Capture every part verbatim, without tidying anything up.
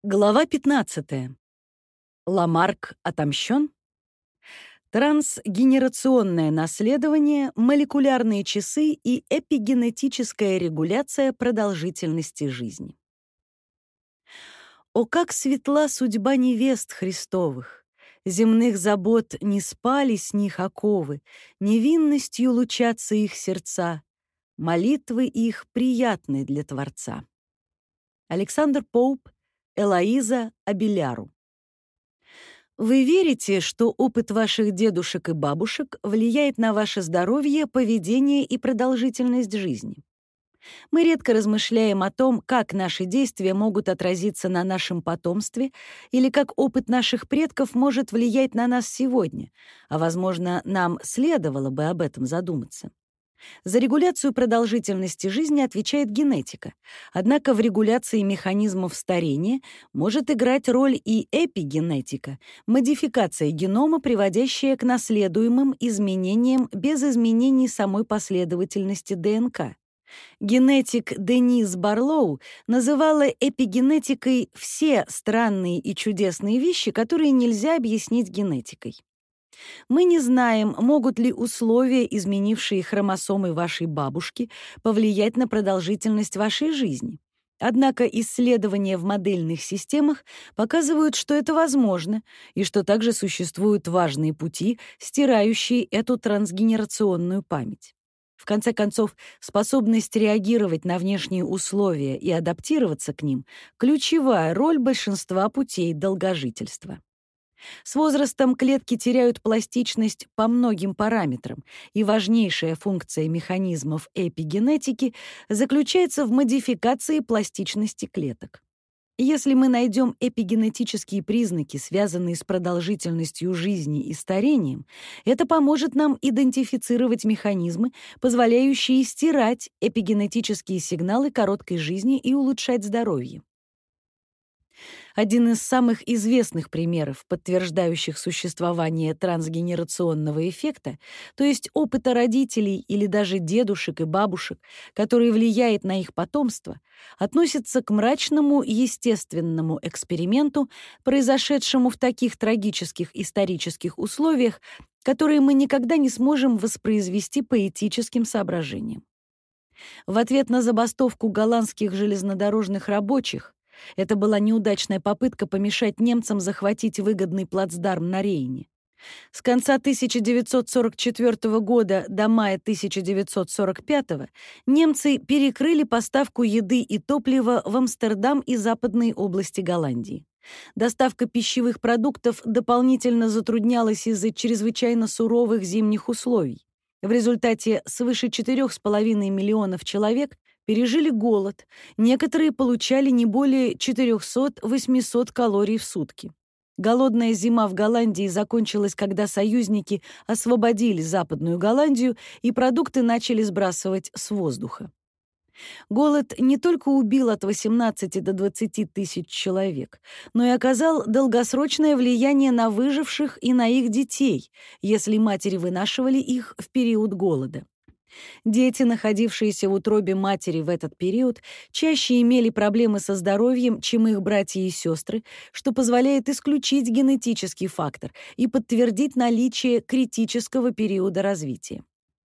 Глава пятнадцатая. Ламарк отомщен? Трансгенерационное наследование, молекулярные часы и эпигенетическая регуляция продолжительности жизни. О, как светла судьба невест Христовых! Земных забот не спали с них оковы, невинностью лучатся их сердца, молитвы их приятны для Творца. Александр Поуп, Элоиза Абеляру. Вы верите, что опыт ваших дедушек и бабушек влияет на ваше здоровье, поведение и продолжительность жизни? Мы редко размышляем о том, как наши действия могут отразиться на нашем потомстве или как опыт наших предков может влиять на нас сегодня, а, возможно, нам следовало бы об этом задуматься. За регуляцию продолжительности жизни отвечает генетика. Однако в регуляции механизмов старения может играть роль и эпигенетика, модификация генома, приводящая к наследуемым изменениям без изменений самой последовательности ДНК. Генетик Денис Барлоу называла эпигенетикой все странные и чудесные вещи, которые нельзя объяснить генетикой. Мы не знаем, могут ли условия, изменившие хромосомы вашей бабушки, повлиять на продолжительность вашей жизни. Однако исследования в модельных системах показывают, что это возможно, и что также существуют важные пути, стирающие эту трансгенерационную память. В конце концов, способность реагировать на внешние условия и адаптироваться к ним — ключевая роль большинства путей долгожительства. С возрастом клетки теряют пластичность по многим параметрам, и важнейшая функция механизмов эпигенетики заключается в модификации пластичности клеток. Если мы найдем эпигенетические признаки, связанные с продолжительностью жизни и старением, это поможет нам идентифицировать механизмы, позволяющие стирать эпигенетические сигналы короткой жизни и улучшать здоровье. Один из самых известных примеров, подтверждающих существование трансгенерационного эффекта, то есть опыта родителей или даже дедушек и бабушек, который влияет на их потомство, относится к мрачному естественному эксперименту, произошедшему в таких трагических исторических условиях, которые мы никогда не сможем воспроизвести по этическим соображениям. В ответ на забастовку голландских железнодорожных рабочих, это была неудачная попытка помешать немцам захватить выгодный плацдарм на Рейне. С конца тысяча девятьсот сорок четвёртого года до мая тысяча девятьсот сорок пятого немцы перекрыли поставку еды и топлива в Амстердам и западные области Голландии. Доставка пищевых продуктов дополнительно затруднялась из-за чрезвычайно суровых зимних условий. В результате свыше четырёх с половиной миллионов человек пережили голод, некоторые получали не более четырёхсот-восьмисот калорий в сутки. Голодная зима в Голландии закончилась, когда союзники освободили Западную Голландию и продукты начали сбрасывать с воздуха. Голод не только убил от восемнадцати до двадцати тысяч человек, но и оказал долгосрочное влияние на выживших и на их детей, если матери вынашивали их в период голода. Дети, находившиеся в утробе матери в этот период, чаще имели проблемы со здоровьем, чем их братья и сестры, что позволяет исключить генетический фактор и подтвердить наличие критического периода развития.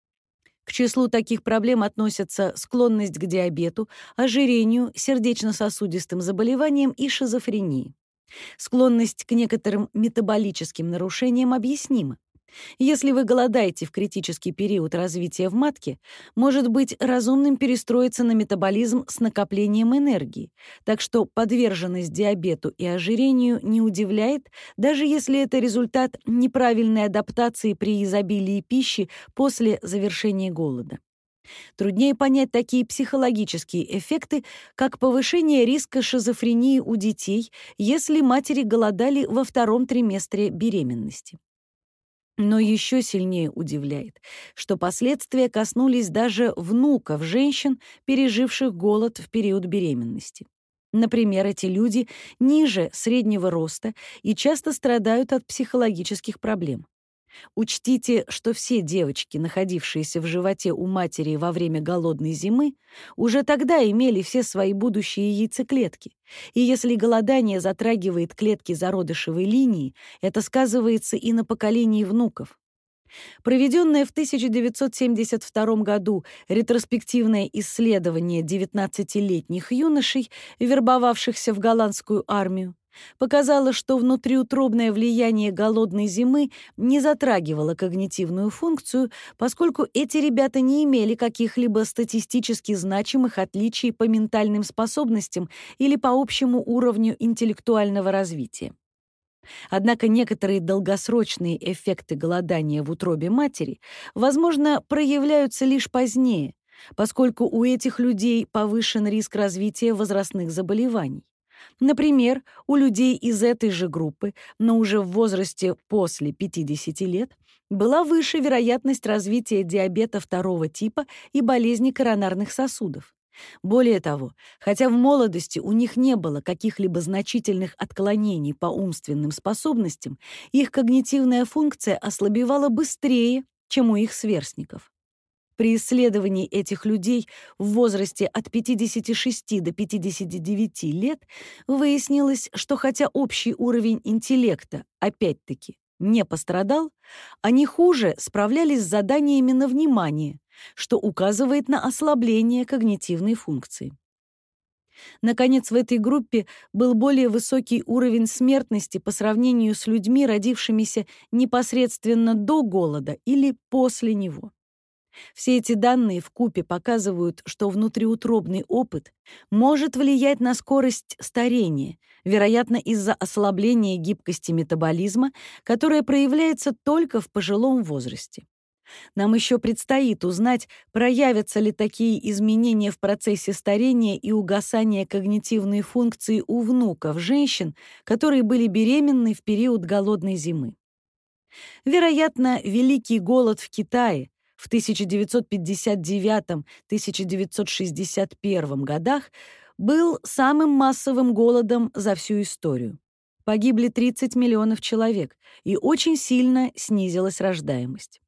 К числу таких проблем относятся склонность к диабету, ожирению, сердечно-сосудистым заболеваниям и шизофрении. Склонность к некоторым метаболическим нарушениям объяснима. Если вы голодаете в критический период развития в матке, может быть разумным перестроиться на метаболизм с накоплением энергии, так что подверженность диабету и ожирению не удивляет, даже если это результат неправильной адаптации при изобилии пищи после завершения голода. Труднее понять такие психологические эффекты, как повышение риска шизофрении у детей, если матери голодали во втором триместре беременности. Но еще сильнее удивляет, что последствия коснулись даже внуков женщин, переживших голод в период беременности. Например, эти люди ниже среднего роста и часто страдают от психологических проблем. Учтите, что все девочки, находившиеся в животе у матери во время голодной зимы, уже тогда имели все свои будущие яйцеклетки. И если голодание затрагивает клетки зародышевой линии, это сказывается и на поколении внуков. Проведенное в тысяча девятьсот семьдесят втором году ретроспективное исследование девятнадцатилетних юношей, вербовавшихся в голландскую армию, показало, что внутриутробное влияние голодной зимы не затрагивало когнитивную функцию, поскольку эти ребята не имели каких-либо статистически значимых отличий по ментальным способностям или по общему уровню интеллектуального развития. Однако некоторые долгосрочные эффекты голодания в утробе матери, возможно, проявляются лишь позднее, поскольку у этих людей повышен риск развития возрастных заболеваний. Например, у людей из этой же группы, но уже в возрасте после пятидесяти лет, была выше вероятность развития диабета второго типа и болезни коронарных сосудов. Более того, хотя в молодости у них не было каких-либо значительных отклонений по умственным способностям, их когнитивная функция ослабевала быстрее, чем у их сверстников. При исследовании этих людей в возрасте от пятидесяти шести до пятидесяти девяти лет выяснилось, что хотя общий уровень интеллекта, опять-таки, не пострадал, они хуже справлялись с заданиями на внимание, что указывает на ослабление когнитивной функции. Наконец, в этой группе был более высокий уровень смертности по сравнению с людьми, родившимися непосредственно до голода или после него. Все эти данные вкупе показывают, что внутриутробный опыт может влиять на скорость старения, вероятно, из-за ослабления гибкости метаболизма, которое проявляется только в пожилом возрасте. Нам еще предстоит узнать, проявятся ли такие изменения в процессе старения и угасания когнитивной функции у внуков женщин, которые были беременны в период голодной зимы. Вероятно, Великий голод в Китае в тысяча девятьсот пятьдесят девятом — тысяча девятьсот шестьдесят первом годах был самым массовым голодом за всю историю. Погибли тридцать миллионов человек, и очень сильно снизилась рождаемость.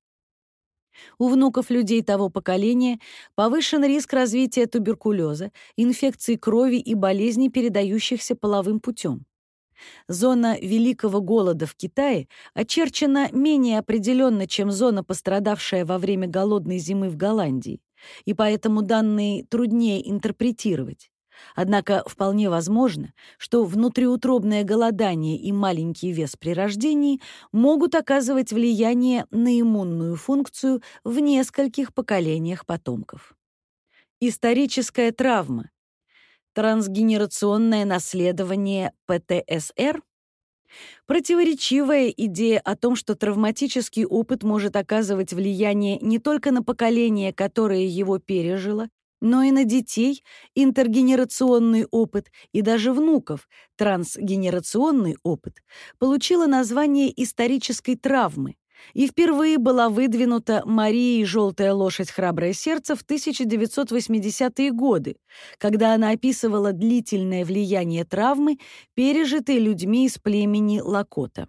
У внуков людей того поколения повышен риск развития туберкулеза, инфекций крови и болезней, передающихся половым путем. Зона Великого голода в Китае очерчена менее определенно, чем зона, пострадавшая во время голодной зимы в Голландии, и поэтому данные труднее интерпретировать. Однако вполне возможно, что внутриутробное голодание и маленький вес при рождении могут оказывать влияние на иммунную функцию в нескольких поколениях потомков. Историческая травма. Трансгенерационное наследование пэ тэ эс эр? Противоречивая идея о том, что травматический опыт может оказывать влияние не только на поколение, которое его пережило, но и на детей, интергенерационный опыт, и даже внуков, трансгенерационный опыт, получила название исторической травмы и впервые была выдвинута Марией «Желтая лошадь, храброе сердце» в тысяча девятьсот восьмидесятые годы, когда она описывала длительное влияние травмы, пережитой людьми из племени Лакота.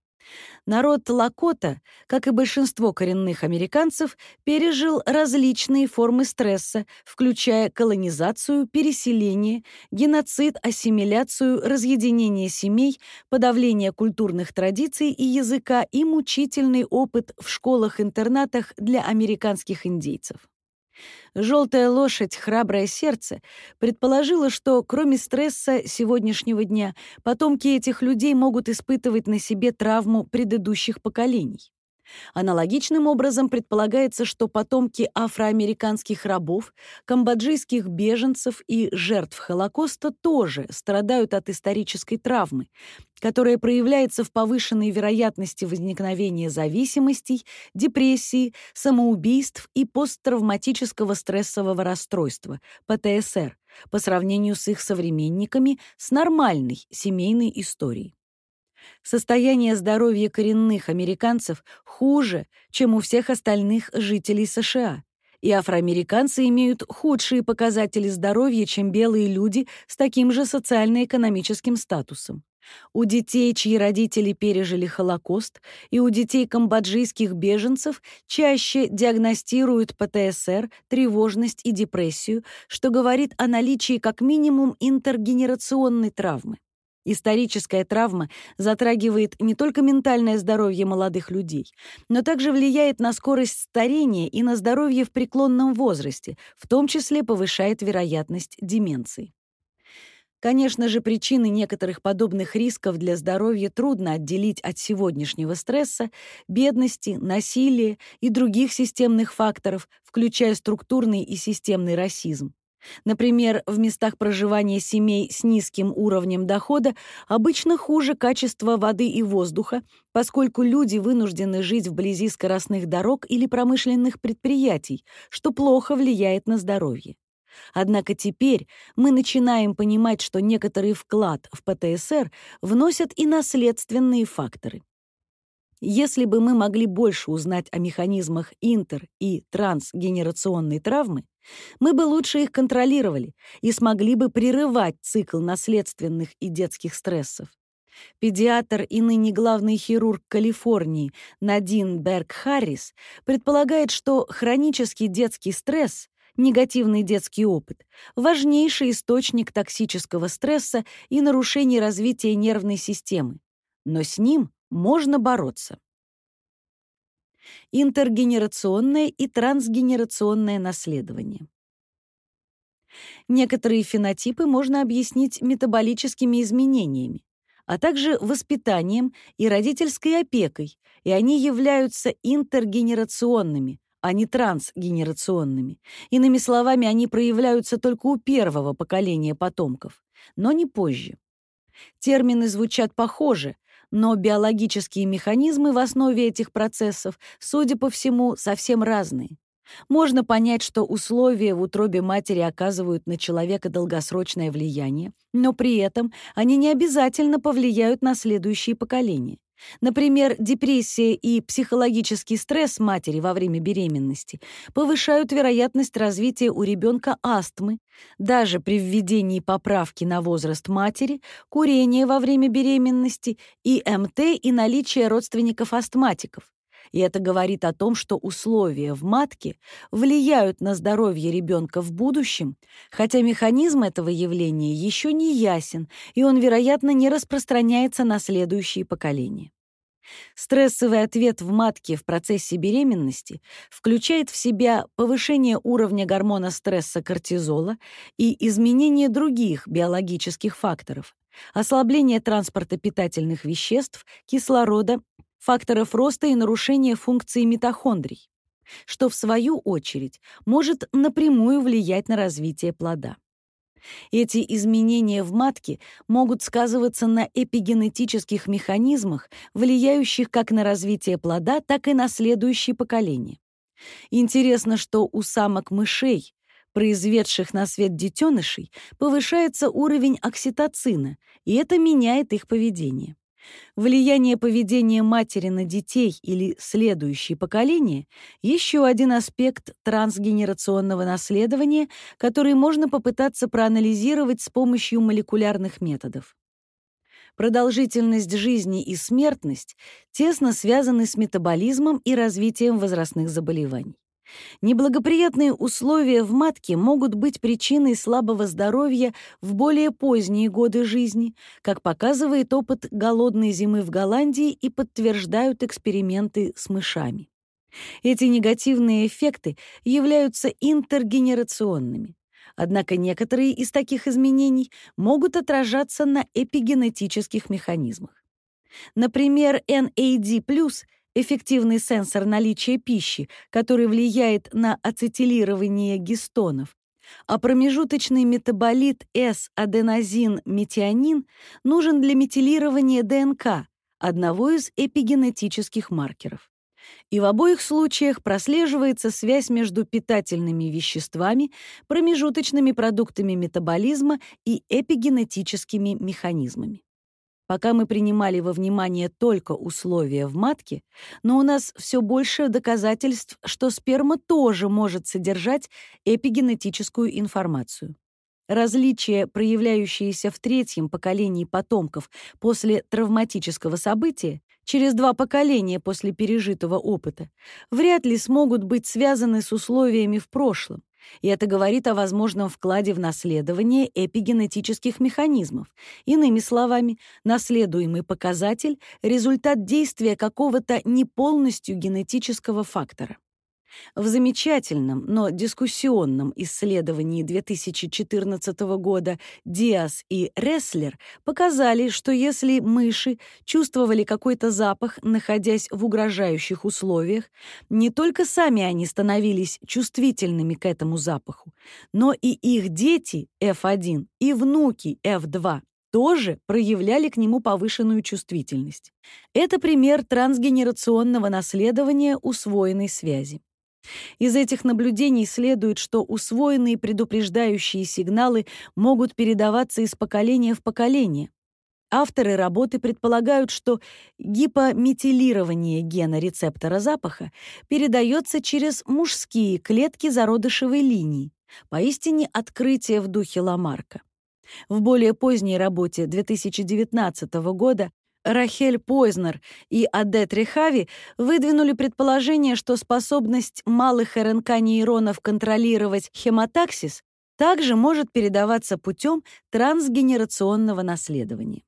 Народ Лакота, как и большинство коренных американцев, пережил различные формы стресса, включая колонизацию, переселение, геноцид, ассимиляцию, разъединение семей, подавление культурных традиций и языка и мучительный опыт в школах-интернатах для американских индейцев. «Желтая лошадь, храброе сердце» предположила, что, кроме стресса сегодняшнего дня, потомки этих людей могут испытывать на себе травму предыдущих поколений. Аналогичным образом предполагается, что потомки афроамериканских рабов, камбоджийских беженцев и жертв Холокоста тоже страдают от исторической травмы, которая проявляется в повышенной вероятности возникновения зависимостей, депрессии, самоубийств и посттравматического стрессового расстройства, пэ тэ эс эр, по сравнению с их современниками с нормальной семейной историей. Состояние здоровья коренных американцев хуже, чем у всех остальных жителей США, и афроамериканцы имеют худшие показатели здоровья, чем белые люди с таким же социально-экономическим статусом. У детей, чьи родители пережили Холокост, и у детей камбоджийских беженцев чаще диагностируют Пэ Тэ Эс Эр, тревожность и депрессию, что говорит о наличии как минимум интергенерационной травмы. Историческая травма затрагивает не только ментальное здоровье молодых людей, но также влияет на скорость старения и на здоровье в преклонном возрасте, в том числе повышает вероятность деменции. Конечно же, причины некоторых подобных рисков для здоровья трудно отделить от сегодняшнего стресса, бедности, насилия и других системных факторов, включая структурный и системный расизм. Например, в местах проживания семей с низким уровнем дохода обычно хуже качество воды и воздуха, поскольку люди вынуждены жить вблизи скоростных дорог или промышленных предприятий, что плохо влияет на здоровье. Однако теперь мы начинаем понимать, что некоторый вклад в Пэ Тэ Эс Эр вносят и наследственные факторы. Если бы мы могли больше узнать о механизмах интер- и трансгенерационной травмы, мы бы лучше их контролировали и смогли бы прерывать цикл наследственных и детских стрессов. Педиатр и ныне главный хирург Калифорнии Надин Берг-Харрис предполагает, что хронический детский стресс, негативный детский опыт, важнейший источник токсического стресса и нарушений развития нервной системы. Но с ним можно бороться. Интергенерационное и трансгенерационное наследование. Некоторые фенотипы можно объяснить метаболическими изменениями, а также воспитанием и родительской опекой, и они являются интергенерационными, а не трансгенерационными. Иными словами, они проявляются только у первого поколения потомков, но не позже. Термины звучат похоже, но биологические механизмы в основе этих процессов, судя по всему, совсем разные. Можно понять, что условия в утробе матери оказывают на человека долгосрочное влияние, но при этом они не обязательно повлияют на следующие поколения. Например, депрессия и психологический стресс матери во время беременности повышают вероятность развития у ребенка астмы, даже при введении поправки на возраст матери, курения во время беременности, И Эм Тэ и наличия родственников-астматиков. И это говорит о том, что условия в матке влияют на здоровье ребенка в будущем, хотя механизм этого явления еще не ясен, и он, вероятно, не распространяется на следующие поколения. Стрессовый ответ в матке в процессе беременности включает в себя повышение уровня гормона стресса кортизола и изменение других биологических факторов, ослабление транспорта питательных веществ, кислорода, факторов роста и нарушения функции митохондрий, что, в свою очередь, может напрямую влиять на развитие плода. Эти изменения в матке могут сказываться на эпигенетических механизмах, влияющих как на развитие плода, так и на следующие поколения. Интересно, что у самок-мышей, произведших на свет детенышей, повышается уровень окситоцина, и это меняет их поведение. Влияние поведения матери на детей или следующие поколения — еще один аспект трансгенерационного наследования, который можно попытаться проанализировать с помощью молекулярных методов. Продолжительность жизни и смертность тесно связаны с метаболизмом и развитием возрастных заболеваний. Неблагоприятные условия в матке могут быть причиной слабого здоровья в более поздние годы жизни, как показывает опыт голодной зимы в Голландии и подтверждают эксперименты с мышами. Эти негативные эффекты являются интергенерационными. Однако некоторые из таких изменений могут отражаться на эпигенетических механизмах. Например, Эн Эй Ди плюс — эффективный сенсор наличия пищи, который влияет на ацетилирование гистонов, а промежуточный метаболит эс-аденозин-метионин нужен для метилирования Дэ Эн Ка, одного из эпигенетических маркеров. И в обоих случаях прослеживается связь между питательными веществами, промежуточными продуктами метаболизма и эпигенетическими механизмами. Пока мы принимали во внимание только условия в матке, но у нас все больше доказательств, что сперма тоже может содержать эпигенетическую информацию. различия, проявляющиеся в третьем поколении потомков после травматического события, через два поколения после пережитого опыта, вряд ли смогут быть связаны с условиями в прошлом. И это говорит о возможном вкладе в наследование эпигенетических механизмов. Иными словами, наследуемый показатель — результат действия какого-то не полностью генетического фактора. В замечательном, но дискуссионном исследовании две тысячи четырнадцатого года Диас и Ресслер показали, что если мыши чувствовали какой-то запах, находясь в угрожающих условиях, не только сами они становились чувствительными к этому запаху, но и их дети эф один и внуки эф два тоже проявляли к нему повышенную чувствительность. Это пример трансгенерационного наследования усвоенной связи. Из этих наблюдений следует, что усвоенные предупреждающие сигналы могут передаваться из поколения в поколение. Авторы работы предполагают, что гипометилирование гена рецептора запаха передается через мужские клетки зародышевой линии. Поистине открытие в духе Ламарка. В более поздней работе две тысячи девятнадцатого года Рахель Пойзнер и Адет Рехави выдвинули предположение, что способность малых эр эн ка-нейронов контролировать хемотаксис также может передаваться путем трансгенерационного наследования.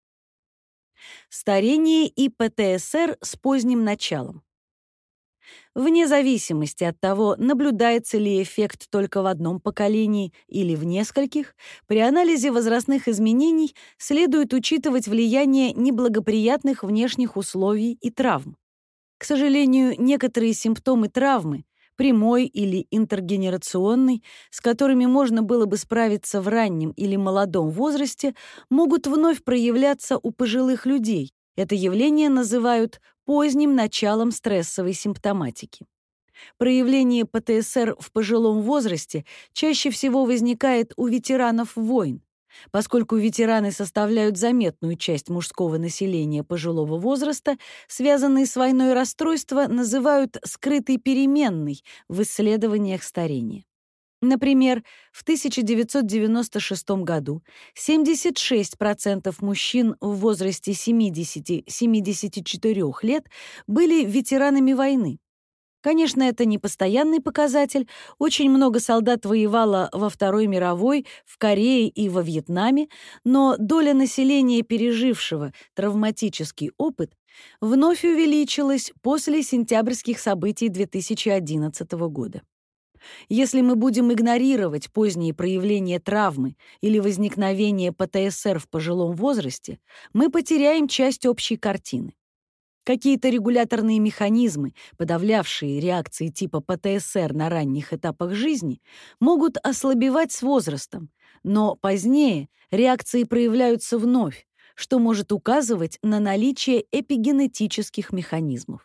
Старение и пэ тэ эс эр с поздним началом. Вне зависимости от того, наблюдается ли эффект только в одном поколении или в нескольких, при анализе возрастных изменений следует учитывать влияние неблагоприятных внешних условий и травм. К сожалению, некоторые симптомы травмы, прямой или интергенерационной, с которыми можно было бы справиться в раннем или молодом возрасте, могут вновь проявляться у пожилых людей. Это явление называют поздним началом стрессовой симптоматики. Проявление пэ тэ эс эр в пожилом возрасте чаще всего возникает у ветеранов войн. Поскольку ветераны составляют заметную часть мужского населения пожилого возраста, связанные с войной расстройства называют скрытой переменной в исследованиях старения. Например, в тысяча девятьсот девяносто шестом году семьдесят шесть процентов мужчин в возрасте семидесяти — семидесяти четырёх лет были ветеранами войны. Конечно, это не постоянный показатель. Очень много солдат воевало во Второй мировой, в Корее и во Вьетнаме, но доля населения, пережившего травматический опыт, вновь увеличилась после сентябрьских событий две тысячи одиннадцатого года. Если мы будем игнорировать поздние проявления травмы или возникновение пэ тэ эс эр в пожилом возрасте, мы потеряем часть общей картины. Какие-то регуляторные механизмы, подавлявшие реакции типа пэ тэ эс эр на ранних этапах жизни, могут ослабевать с возрастом, но позднее реакции проявляются вновь, что может указывать на наличие эпигенетических механизмов.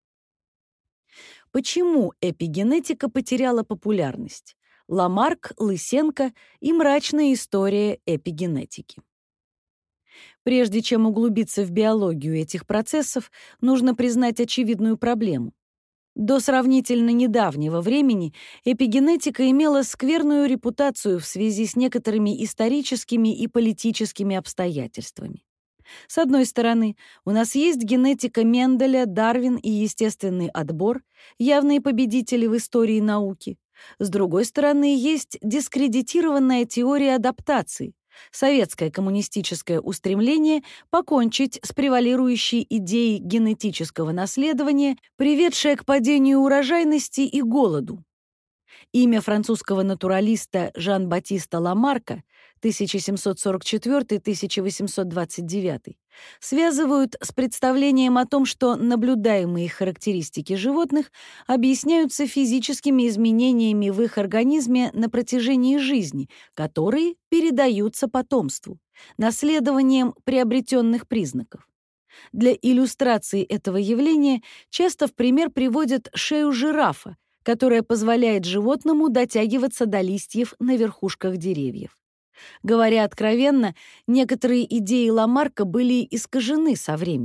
Почему эпигенетика потеряла популярность? Ламарк, Лысенко и мрачная история эпигенетики. Прежде чем углубиться в биологию этих процессов, нужно признать очевидную проблему. До сравнительно недавнего времени эпигенетика имела скверную репутацию в связи с некоторыми историческими и политическими обстоятельствами. С одной стороны, у нас есть генетика Менделя, Дарвин и естественный отбор, явные победители в истории науки. С другой стороны, есть дискредитированная теория адаптации, советское коммунистическое устремление покончить с превалирующей идеей генетического наследования, приведшее к падению урожайности и голоду. Имя французского натуралиста Жан-Батиста Ламарка тысяча семьсот сорок четвёртый — тысяча восемьсот двадцать девятый связывают с представлением о том, что наблюдаемые характеристики животных объясняются физическими изменениями в их организме на протяжении жизни, которые передаются потомству, наследованием приобретенных признаков. Для иллюстрации этого явления часто в пример приводят шею жирафа, которая позволяет животному дотягиваться до листьев на верхушках деревьев. Говоря откровенно, некоторые идеи Ламарка были искажены со временем.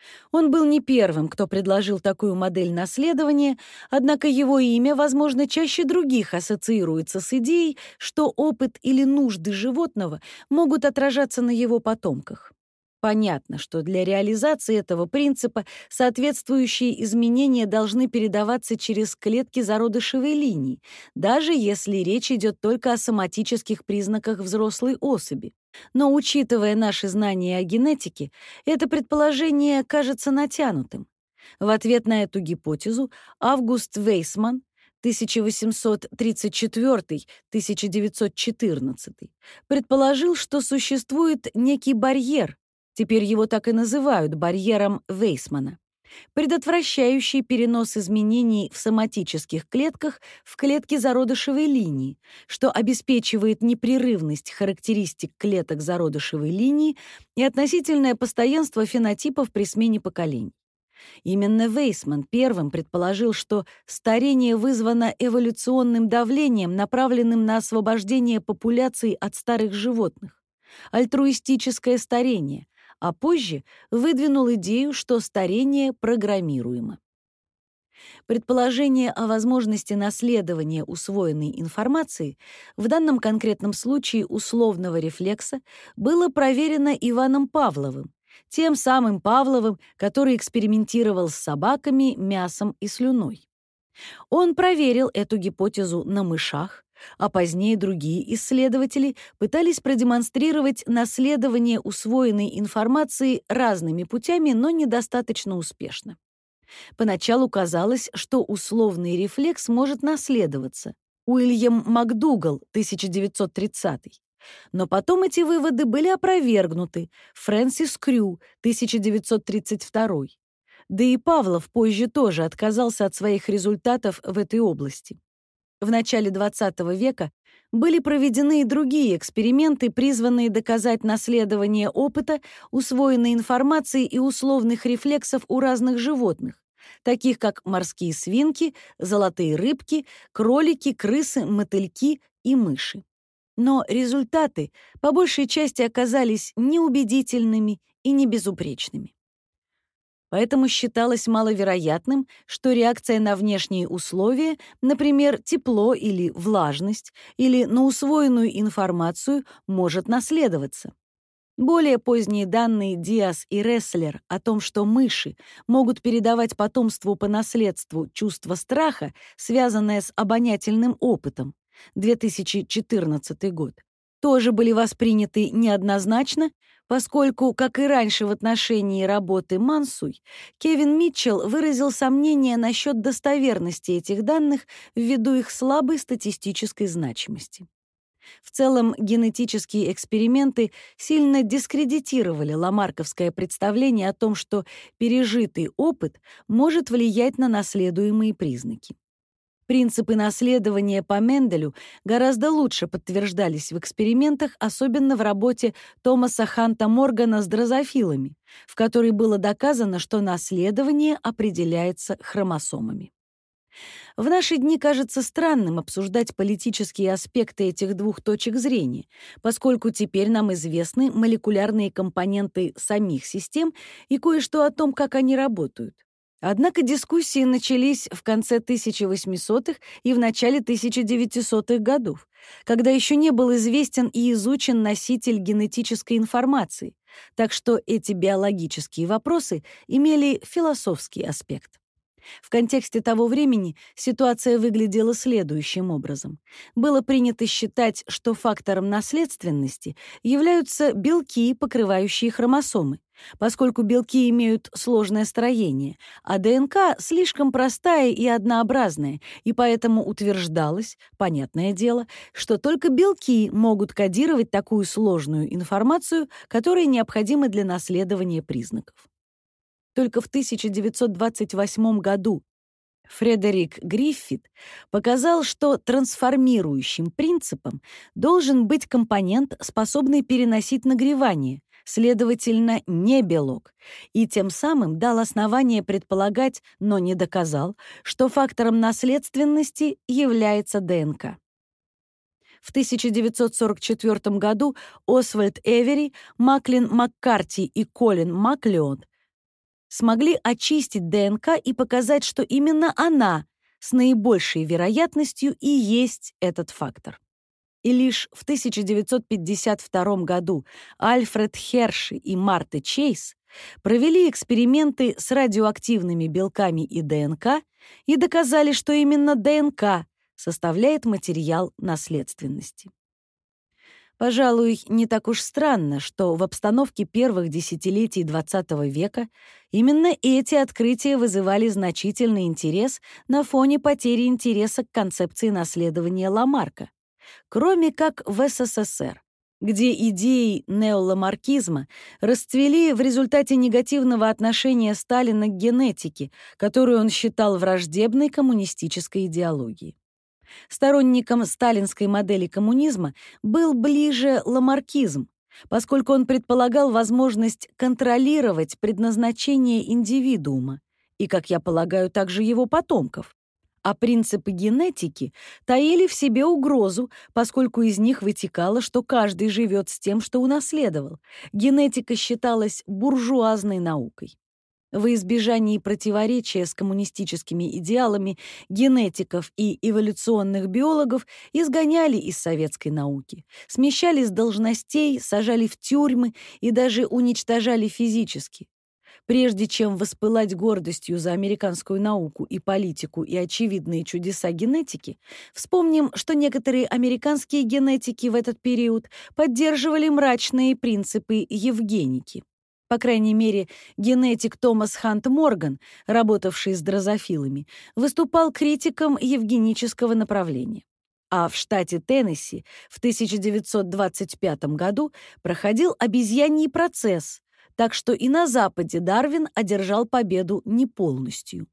Он был не первым, кто предложил такую модель наследования, однако его имя, возможно, чаще других ассоциируется с идеей, что опыт или нужды животного могут отражаться на его потомках. Понятно, что для реализации этого принципа соответствующие изменения должны передаваться через клетки зародышевой линии, даже если речь идет только о соматических признаках взрослой особи. Но, учитывая наши знания о генетике, это предположение кажется натянутым. В ответ на эту гипотезу Август Вейсман тысяча восемьсот тридцать четвёртый — тысяча девятьсот четырнадцатый предположил, что существует некий барьер, теперь его так и называют барьером Вейсмана, предотвращающий перенос изменений в соматических клетках в клетки зародышевой линии, что обеспечивает непрерывность характеристик клеток зародышевой линии и относительное постоянство фенотипов при смене поколений. Именно Вейсман первым предположил, что старение вызвано эволюционным давлением, направленным на освобождение популяций от старых животных, альтруистическое старение, а позже выдвинул идею, что старение программируемо. Предположение о возможности наследования усвоенной информации, в данном конкретном случае условного рефлекса, было проверено Иваном Павловым, тем самым Павловым, который экспериментировал с собаками, мясом и слюной. Он проверил эту гипотезу на мышах, а позднее другие исследователи пытались продемонстрировать наследование усвоенной информации разными путями, но недостаточно успешно. Поначалу казалось, что условный рефлекс может наследоваться. Уильям МакДугал, тысяча девятьсот тридцатый. Но потом эти выводы были опровергнуты. Фрэнсис Крю, тысяча девятьсот тридцать второй. Да и Павлов позже тоже отказался от своих результатов в этой области. В начале двадцатого века были проведены и другие эксперименты, призванные доказать наследование опыта, усвоенной информации и условных рефлексов у разных животных, таких как морские свинки, золотые рыбки, кролики, крысы, мотыльки и мыши. Но результаты по большей части оказались неубедительными и небезупречными. Поэтому считалось маловероятным, что реакция на внешние условия, например, тепло или влажность, или на усвоенную информацию, может наследоваться. Более поздние данные Диас и Ресслер о том, что мыши могут передавать потомству по наследству чувство страха, связанное с обонятельным опытом, две тысячи четырнадцатый год, тоже были восприняты неоднозначно, поскольку, как и раньше в отношении работы Мансуй, Кевин Митчелл выразил сомнения насчет достоверности этих данных ввиду их слабой статистической значимости. В целом, генетические эксперименты сильно дискредитировали ламарковское представление о том, что пережитый опыт может влиять на наследуемые признаки. Принципы наследования по Менделю гораздо лучше подтверждались в экспериментах, особенно в работе Томаса Ханта Моргана с дрозофилами, в которой было доказано, что наследование определяется хромосомами. В наши дни кажется странным обсуждать политические аспекты этих двух точек зрения, поскольку теперь нам известны молекулярные компоненты самих систем и кое-что о том, как они работают. Однако дискуссии начались в конце тысяча восьмисотых и в начале тысяча девятисотых годов, когда еще не был известен и изучен носитель генетической информации, так что эти биологические вопросы имели философский аспект. В контексте того времени ситуация выглядела следующим образом. Было принято считать, что фактором наследственности являются белки, покрывающие хромосомы, поскольку белки имеют сложное строение, а ДНК слишком простая и однообразная, и поэтому утверждалось, понятное дело, что только белки могут кодировать такую сложную информацию, которая необходима для наследования признаков. Только в тысяча девятьсот двадцать восьмом году Фредерик Гриффит показал, что трансформирующим принципом должен быть компонент, способный переносить нагревание, следовательно, не белок, и тем самым дал основание предполагать, но не доказал, что фактором наследственности является ДНК. В тысяча девятьсот сорок четвёртом году Освальд Эвери, Маклин Маккарти и Колин Маклеод смогли очистить ДНК и показать, что именно она с наибольшей вероятностью и есть этот фактор. И лишь в тысяча девятьсот пятьдесят втором году Альфред Херши и Марта Чейз провели эксперименты с радиоактивными белками и ДНК и доказали, что именно ДНК составляет материал наследственности. Пожалуй, не так уж странно, что в обстановке первых десятилетий двадцатого века именно эти открытия вызывали значительный интерес на фоне потери интереса к концепции наследования Ламарка, кроме как в СССР, где идеи неоламаркизма расцвели в результате негативного отношения Сталина к генетике, которую он считал враждебной коммунистической идеологией. Сторонником сталинской модели коммунизма был ближе ламаркизм, поскольку он предполагал возможность контролировать предназначение индивидуума и, как я полагаю, также его потомков. А принципы генетики таили в себе угрозу, поскольку из них вытекало, что каждый живет с тем, что унаследовал. Генетика считалась буржуазной наукой. Во избежании противоречия с коммунистическими идеалами генетиков и эволюционных биологов изгоняли из советской науки, смещали с должностей, сажали в тюрьмы и даже уничтожали физически. Прежде чем воспылать гордостью за американскую науку и политику и очевидные чудеса генетики, вспомним, что некоторые американские генетики в этот период поддерживали мрачные принципы евгеники. По крайней мере, генетик Томас Хант Морган, работавший с дрозофилами, выступал критиком евгенического направления. А в штате Теннесси в тысяча девятьсот двадцать пятом году проходил обезьяний процесс, так что и на Западе Дарвин одержал победу не полностью.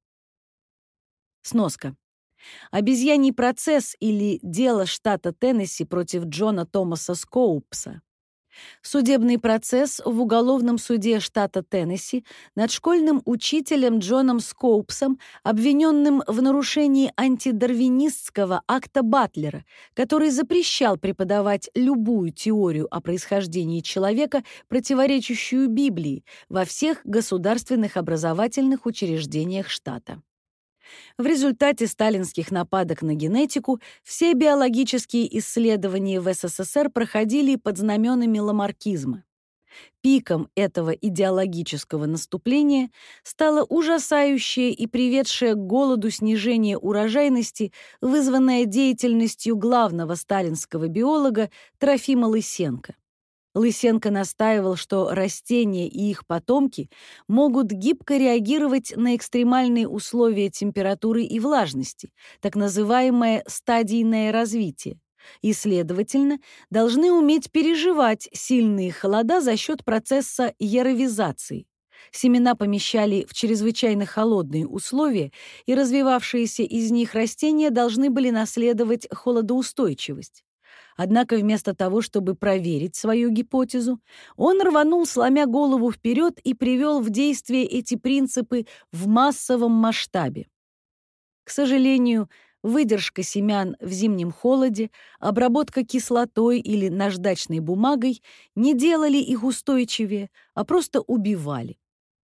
Сноска. Обезьяний процесс или дело штата Теннесси против Джона Томаса Скоупса. Судебный процесс в уголовном суде штата Теннесси над школьным учителем Джоном Скоупсом, обвиненным в нарушении антидарвинистского акта Батлера, который запрещал преподавать любую теорию о происхождении человека, противоречащую Библии, во всех государственных образовательных учреждениях штата. В результате сталинских нападок на генетику все биологические исследования в СССР проходили под знаменами ламаркизма. Пиком этого идеологического наступления стало ужасающее и приведшее к голоду снижение урожайности, вызванное деятельностью главного сталинского биолога Трофима Лысенко. Лысенко настаивал, что растения и их потомки могут гибко реагировать на экстремальные условия температуры и влажности, так называемое стадийное развитие, и, следовательно, должны уметь переживать сильные холода за счет процесса яровизации. Семена помещали в чрезвычайно холодные условия, и развивавшиеся из них растения должны были наследовать холодоустойчивость. Однако вместо того, чтобы проверить свою гипотезу, он рванул, сломя голову вперед, и привел в действие эти принципы в массовом масштабе. К сожалению, выдержка семян в зимнем холоде, обработка кислотой или наждачной бумагой не делали их устойчивее, а просто убивали.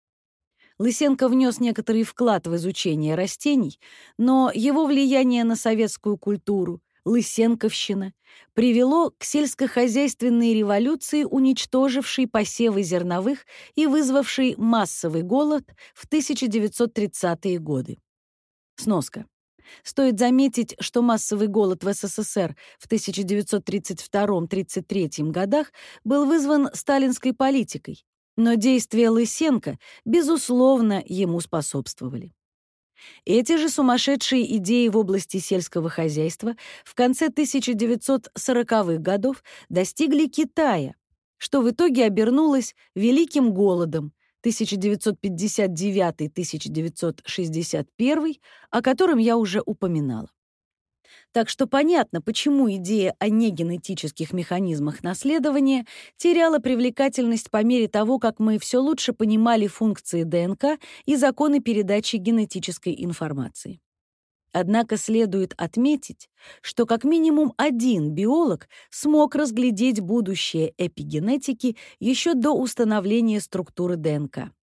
Лысенко внес некоторый вклад в изучение растений, но его влияние на советскую культуру, лысенковщина, привело к сельскохозяйственной революции, уничтожившей посевы зерновых и вызвавшей массовый голод в тысяча девятьсот тридцатые годы. Сноска. Стоит заметить, что массовый голод в СССР в тысяча девятьсот тридцать втором — тридцать третьем годах был вызван сталинской политикой, но действия Лысенко, безусловно, ему способствовали. Эти же сумасшедшие идеи в области сельского хозяйства в конце тысяча девятьсот сороковых годов достигли Китая, что в итоге обернулось Великим голодом тысяча девятьсот пятьдесят девятый — тысяча девятьсот шестьдесят первый, о котором я уже упоминала. Так что понятно, почему идея о негенетических механизмах наследования теряла привлекательность по мере того, как мы все лучше понимали функции ДНК и законы передачи генетической информации. Однако следует отметить, что как минимум один биолог смог разглядеть будущее эпигенетики еще до установления структуры ДНК.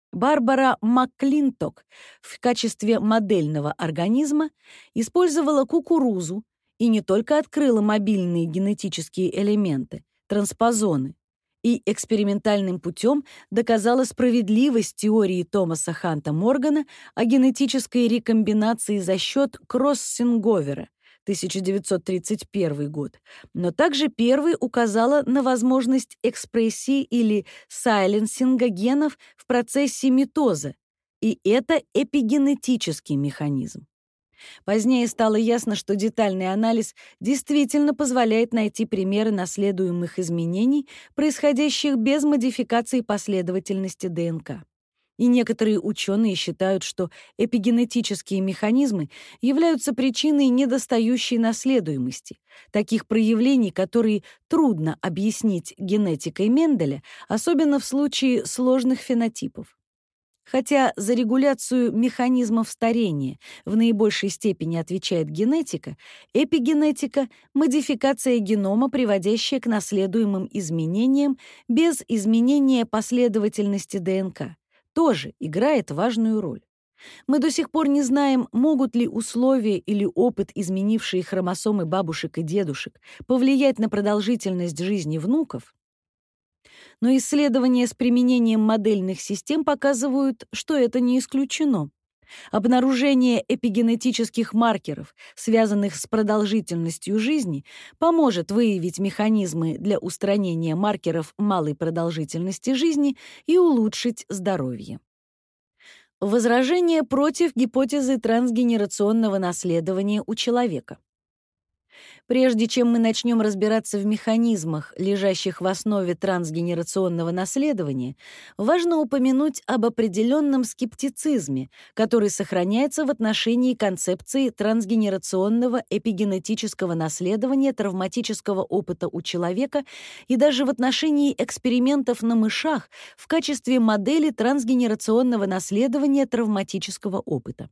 Барбара МакКлинток в качестве модельного организма использовала кукурузу и не только открыла мобильные генетические элементы, транспозоны, и экспериментальным путем доказала справедливость теории Томаса Ханта Моргана о генетической рекомбинации за счет Кроссинговера, тысяча девятьсот тридцать первый год, но также первой указала на возможность экспрессии или сайленсинга генов в процессе митоза, и это эпигенетический механизм. Позднее стало ясно, что детальный анализ действительно позволяет найти примеры наследуемых изменений, происходящих без модификации последовательности ДНК. И некоторые ученые считают, что эпигенетические механизмы являются причиной недостающей наследуемости, таких проявлений, которые трудно объяснить генетикой Менделя, особенно в случае сложных фенотипов. Хотя за регуляцию механизмов старения в наибольшей степени отвечает генетика, эпигенетика — модификация генома, приводящая к наследуемым изменениям без изменения последовательности ДНК, тоже играет важную роль. Мы до сих пор не знаем, могут ли условия или опыт, изменившие хромосомы бабушек и дедушек, повлиять на продолжительность жизни внуков, но исследования с применением модельных систем показывают, что это не исключено. Обнаружение эпигенетических маркеров, связанных с продолжительностью жизни, поможет выявить механизмы для устранения маркеров малой продолжительности жизни и улучшить здоровье. Возражение против гипотезы трансгенерационного наследования у человека. Прежде чем мы начнем разбираться в механизмах, лежащих в основе трансгенерационного наследования, важно упомянуть об определенном скептицизме, который сохраняется в отношении концепции трансгенерационного эпигенетического наследования травматического опыта у человека и даже в отношении экспериментов на мышах в качестве модели трансгенерационного наследования травматического опыта.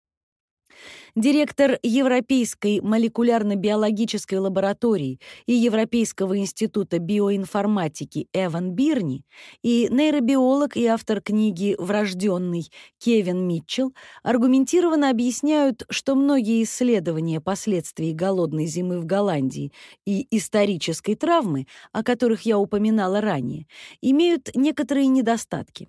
Директор Европейской молекулярно-биологической лаборатории и Европейского института биоинформатики Эван Бирни и нейробиолог и автор книги «Врожденный» Кевин Митчелл аргументированно объясняют, что многие исследования последствий голодной зимы в Голландии и исторической травмы, о которых я упоминала ранее, имеют некоторые недостатки.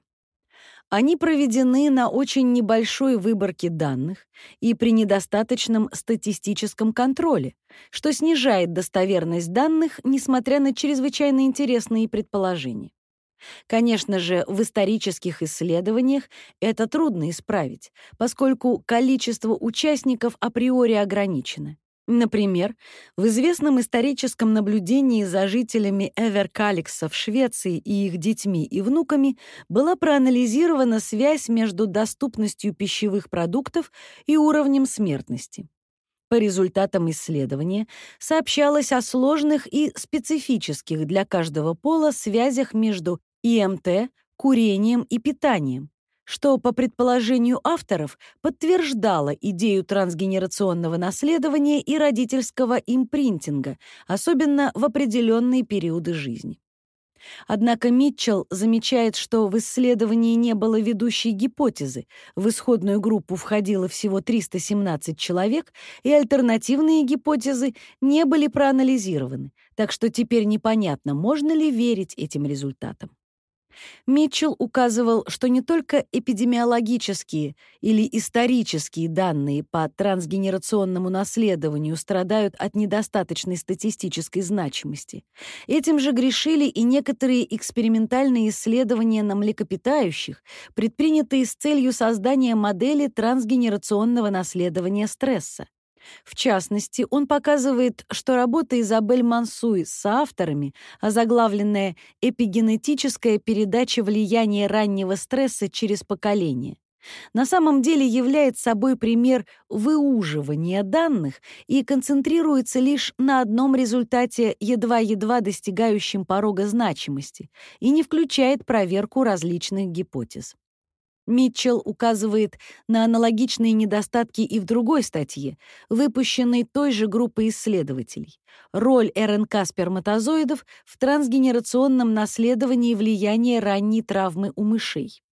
Они проведены на очень небольшой выборке данных и при недостаточном статистическом контроле, что снижает достоверность данных, несмотря на чрезвычайно интересные предположения. Конечно же, в исторических исследованиях это трудно исправить, поскольку количество участников априори ограничено. Например, в известном историческом наблюдении за жителями Эверкаликса в Швеции и их детьми и внуками была проанализирована связь между доступностью пищевых продуктов и уровнем смертности. По результатам исследования сообщалось о сложных и специфических для каждого пола связях между И Эм Тэ, курением и питанием, что, по предположению авторов, подтверждало идею трансгенерационного наследования и родительского импринтинга, особенно в определенные периоды жизни. Однако Митчелл замечает, что в исследовании не было ведущей гипотезы, в исходную группу входило всего триста семнадцать человек, и альтернативные гипотезы не были проанализированы, так что теперь непонятно, можно ли верить этим результатам. Митчелл указывал, что не только эпидемиологические или исторические данные по трансгенерационному наследованию страдают от недостаточной статистической значимости. Этим же грешили и некоторые экспериментальные исследования на млекопитающих, предпринятые с целью создания модели трансгенерационного наследования стресса. В частности, он показывает, что работа Изабель Мансуи с соавторами, озаглавленная «Эпигенетическая передача влияния раннего стресса через поколение», на самом деле является собой пример выуживания данных и концентрируется лишь на одном результате, едва-едва достигающем порога значимости, и не включает проверку различных гипотез. Митчелл указывает на аналогичные недостатки и в другой статье, выпущенной той же группой исследователей. Роль эр эн ка сперматозоидов в трансгенерационном наследовании влияния ранней травмы у мышей.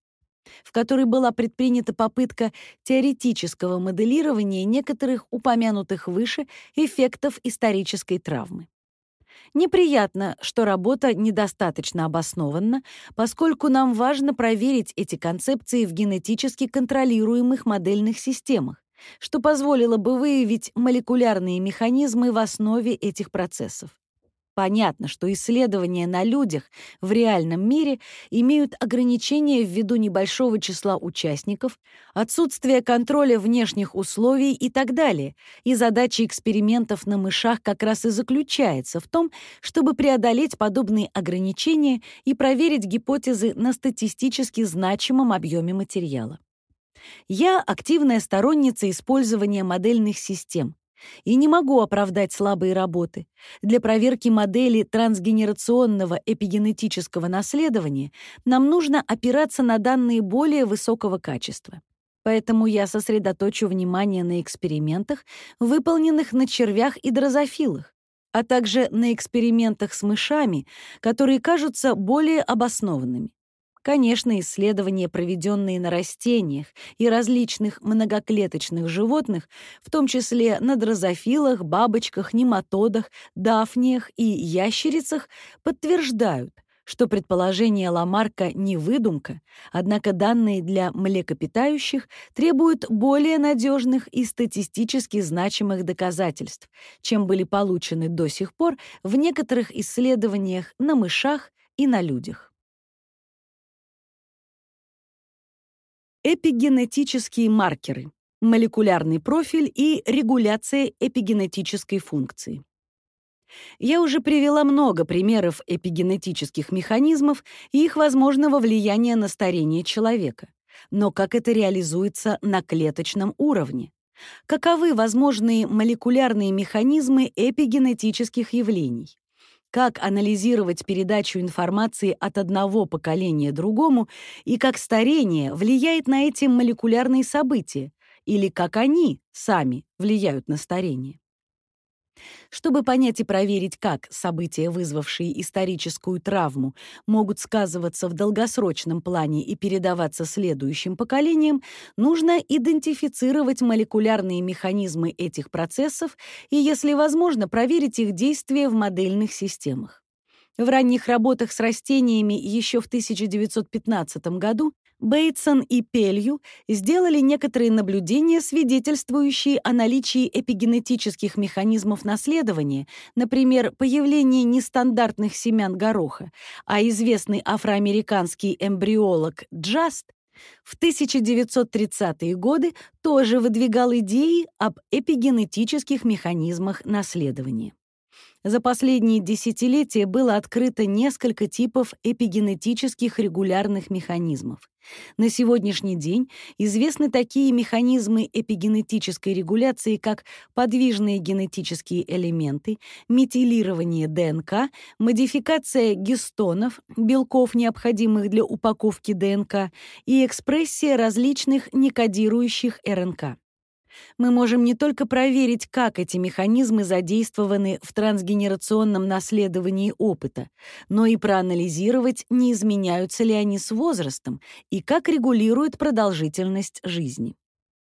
в которой была предпринята попытка теоретического моделирования некоторых упомянутых выше эффектов исторической травмы. Неприятно, что работа недостаточно обоснована, поскольку нам важно проверить эти концепции в генетически контролируемых модельных системах, что позволило бы выявить молекулярные механизмы в основе этих процессов. Понятно, что исследования на людях в реальном мире имеют ограничения ввиду небольшого числа участников, отсутствия контроля внешних условий и так далее, и задача экспериментов на мышах как раз и заключается в том, чтобы преодолеть подобные ограничения и проверить гипотезы на статистически значимом объеме материала. Я активная сторонница использования модельных систем и не могу оправдать слабые работы. Для проверки модели трансгенерационного эпигенетического наследования нам нужно опираться на данные более высокого качества. Поэтому я сосредоточу внимание на экспериментах, выполненных на червях и дрозофилах, а также на экспериментах с мышами, которые кажутся более обоснованными. Конечно, исследования, проведенные на растениях и различных многоклеточных животных, в том числе на дрозофилах, бабочках, нематодах, дафниях и ящерицах, подтверждают, что предположение Ламарка не выдумка, однако данные для млекопитающих требуют более надежных и статистически значимых доказательств, чем были получены до сих пор в некоторых исследованиях на мышах и на людях. Эпигенетические маркеры, молекулярный профиль и регуляция эпигенетической функции. Я уже привела много примеров эпигенетических механизмов и их возможного влияния на старение человека. Но как это реализуется на клеточном уровне? Каковы возможные молекулярные механизмы эпигенетических явлений? Как анализировать передачу информации от одного поколения другому и как старение влияет на эти молекулярные события, или как они сами влияют на старение. Чтобы понять и проверить, как события, вызвавшие историческую травму, могут сказываться в долгосрочном плане и передаваться следующим поколениям, нужно идентифицировать молекулярные механизмы этих процессов и, если возможно, проверить их действие в модельных системах. В ранних работах с растениями еще в тысяча девятьсот пятнадцатом году Бейтсон и Пелью сделали некоторые наблюдения, свидетельствующие о наличии эпигенетических механизмов наследования, например, появление нестандартных семян гороха, а известный афроамериканский эмбриолог Джаст в тысяча девятьсот тридцатые годы тоже выдвигал идеи об эпигенетических механизмах наследования. За последние десятилетия было открыто несколько типов эпигенетических регулярных механизмов. На сегодняшний день известны такие механизмы эпигенетической регуляции, как подвижные генетические элементы, метилирование ДНК, модификация гистонов, белков, необходимых для упаковки ДНК, и экспрессия различных некодирующих РНК. Мы можем не только проверить, как эти механизмы задействованы в трансгенерационном наследовании опыта, но и проанализировать, не изменяются ли они с возрастом и как регулируют продолжительность жизни.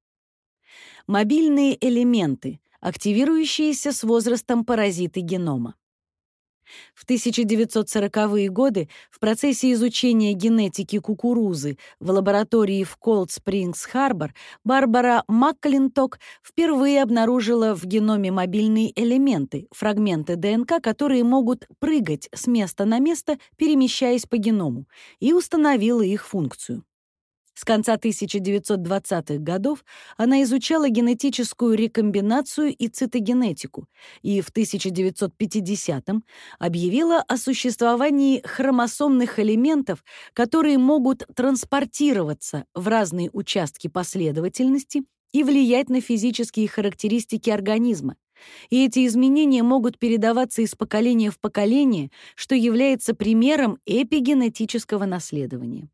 Мобильные элементы, активирующиеся с возрастом паразиты генома. В тысяча девятьсот сороковые годы в процессе изучения генетики кукурузы в лаборатории в Колд-Спрингс-Харбор Барбара Макклинток впервые обнаружила в геноме мобильные элементы, фрагменты ДНК, которые могут прыгать с места на место, перемещаясь по геному, и установила их функцию. С конца тысяча девятьсот двадцатых годов она изучала генетическую рекомбинацию и цитогенетику и в тысяча девятьсот пятидесятом объявила о существовании хромосомных элементов, которые могут транспортироваться в разные участки последовательности и влиять на физические характеристики организма. И эти изменения могут передаваться из поколения в поколение, что является примером эпигенетического наследования.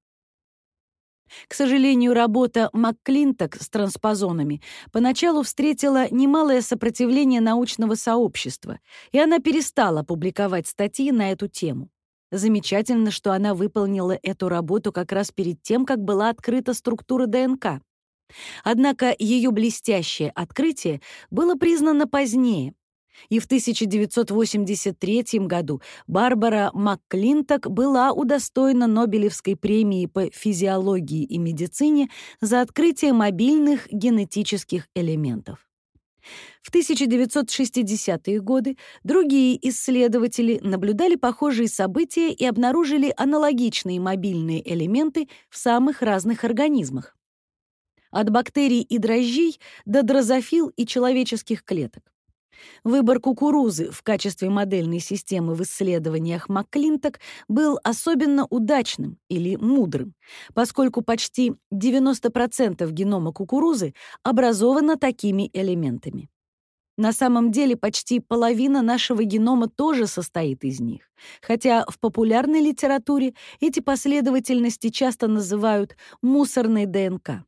К сожалению, работа МакКлинток с транспозонами поначалу встретила немалое сопротивление научного сообщества, и она перестала публиковать статьи на эту тему. Замечательно, что она выполнила эту работу как раз перед тем, как была открыта структура ДНК. Однако ее блестящее открытие было признано позднее, и в тысяча девятьсот восемьдесят третьем году Барбара МакКлинток была удостоена Нобелевской премии по физиологии и медицине за открытие мобильных генетических элементов. В тысяча девятьсот шестидесятые годы другие исследователи наблюдали похожие события и обнаружили аналогичные мобильные элементы в самых разных организмах. От бактерий и дрожжей до дрозофил и человеческих клеток. Выбор кукурузы в качестве модельной системы в исследованиях МакКлинток был особенно удачным или мудрым, поскольку почти девяносто процентов генома кукурузы образовано такими элементами. На самом деле почти половина нашего генома тоже состоит из них, хотя в популярной литературе эти последовательности часто называют мусорной ДНК.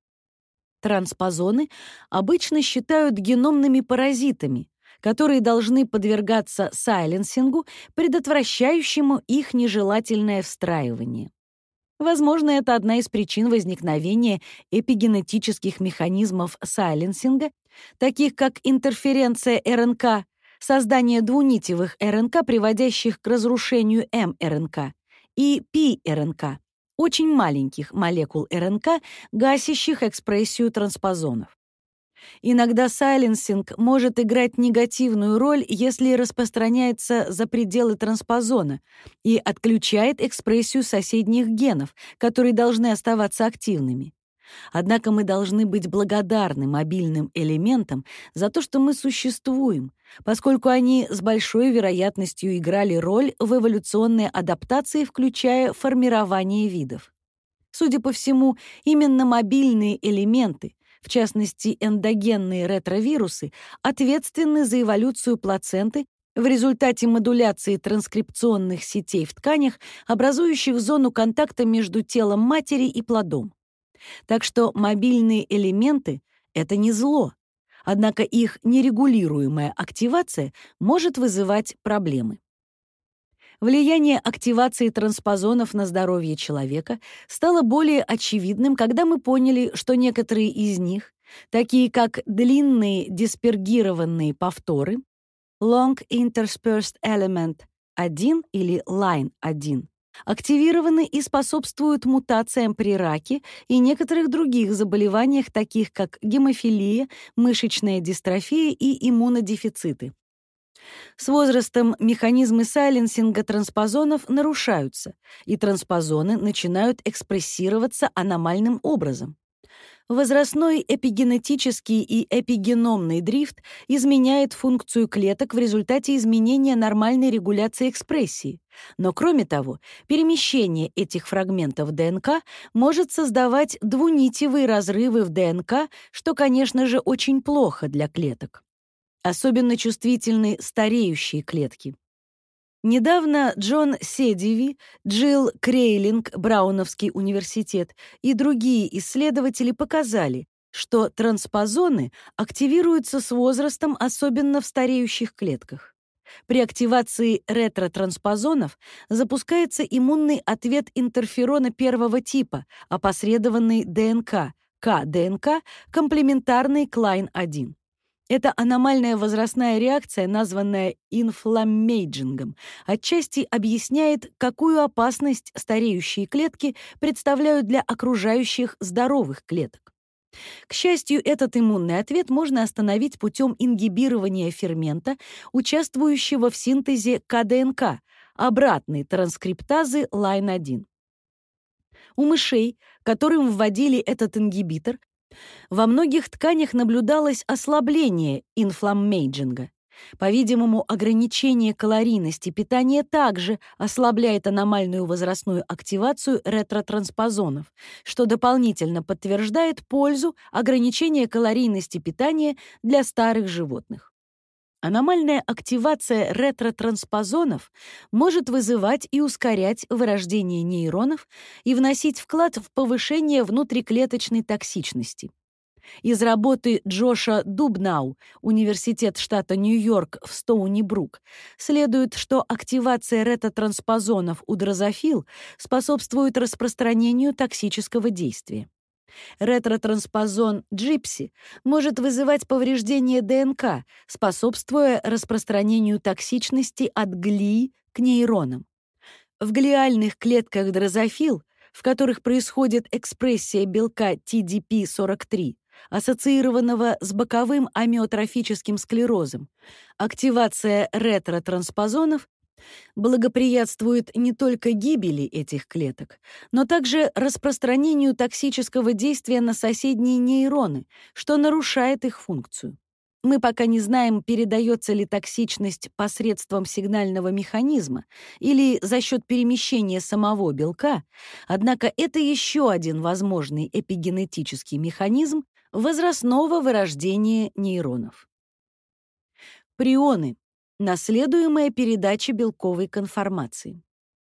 Транспозоны обычно считают геномными паразитами, которые должны подвергаться сайленсингу, предотвращающему их нежелательное встраивание. Возможно, это одна из причин возникновения эпигенетических механизмов сайленсинга, таких как интерференция РНК, создание двунитевых РНК, приводящих к разрушению мРНК, и пи-РНК, очень маленьких молекул РНК, гасящих экспрессию транспозонов. Иногда сайленсинг может играть негативную роль, если распространяется за пределы транспозона и отключает экспрессию соседних генов, которые должны оставаться активными. Однако мы должны быть благодарны мобильным элементам за то, что мы существуем, поскольку они с большой вероятностью играли роль в эволюционной адаптации, включая формирование видов. Судя по всему, именно мобильные элементы, в частности эндогенные ретровирусы, ответственны за эволюцию плаценты в результате модуляции транскрипционных сетей в тканях, образующих зону контакта между телом матери и плодом. Так что мобильные элементы — это не зло, однако их нерегулируемая активация может вызывать проблемы. Влияние активации транспозонов на здоровье человека стало более очевидным, когда мы поняли, что некоторые из них, такие как длинные диспергированные повторы, Long Interspersed Element один или лайн один, активированы и способствуют мутациям при раке и некоторых других заболеваниях, таких как гемофилия, мышечная дистрофия и иммунодефициты. С возрастом механизмы сайленсинга транспозонов нарушаются, и транспозоны начинают экспрессироваться аномальным образом. Возрастной эпигенетический и эпигеномный дрифт изменяет функцию клеток в результате изменения нормальной регуляции экспрессии. Но, кроме того, перемещение этих фрагментов ДНК может создавать двунитевые разрывы в ДНК, что, конечно же, очень плохо для клеток. Особенно чувствительны стареющие клетки. Недавно Джон Седиви, Джилл Крейлинг, Брауновский университет и другие исследователи показали, что транспозоны активируются с возрастом, особенно в стареющих клетках. При активации ретротранспозонов запускается иммунный ответ интерферона первого типа, опосредованный ДНК, К-ДНК, комплементарный к лайн один. Эта аномальная возрастная реакция, названная инфламмейджингом, отчасти объясняет, какую опасность стареющие клетки представляют для окружающих здоровых клеток. К счастью, этот иммунный ответ можно остановить путем ингибирования фермента, участвующего в синтезе КДНК, обратной транскриптазы лайн один. У мышей, которым вводили этот ингибитор, во многих тканях наблюдалось ослабление инфламмейджинга. По-видимому, ограничение калорийности питания также ослабляет аномальную возрастную активацию ретротранспозонов, что дополнительно подтверждает пользу ограничения калорийности питания для старых животных. Аномальная активация ретротранспозонов может вызывать и ускорять вырождение нейронов и вносить вклад в повышение внутриклеточной токсичности. Из работы Джоша Дубнау, Университет штата Нью-Йорк в Стоуни-Брук, следует, что активация ретротранспозонов у дрозофил способствует распространению токсического действия. Ретротранспозон джипси может вызывать повреждение ДНК, способствуя распространению токсичности от глии к нейронам. В глиальных клетках дрозофил, в которых происходит экспрессия белка Ти Ди Пи сорок три, ассоциированного с боковым амиотрофическим склерозом, активация ретротранспозонов благоприятствует не только гибели этих клеток, но также распространению токсического действия на соседние нейроны, что нарушает их функцию. Мы пока не знаем, передается ли токсичность посредством сигнального механизма или за счет перемещения самого белка, однако это еще один возможный эпигенетический механизм возрастного вырождения нейронов. Прионы. Наследуемая передача белковой конформации.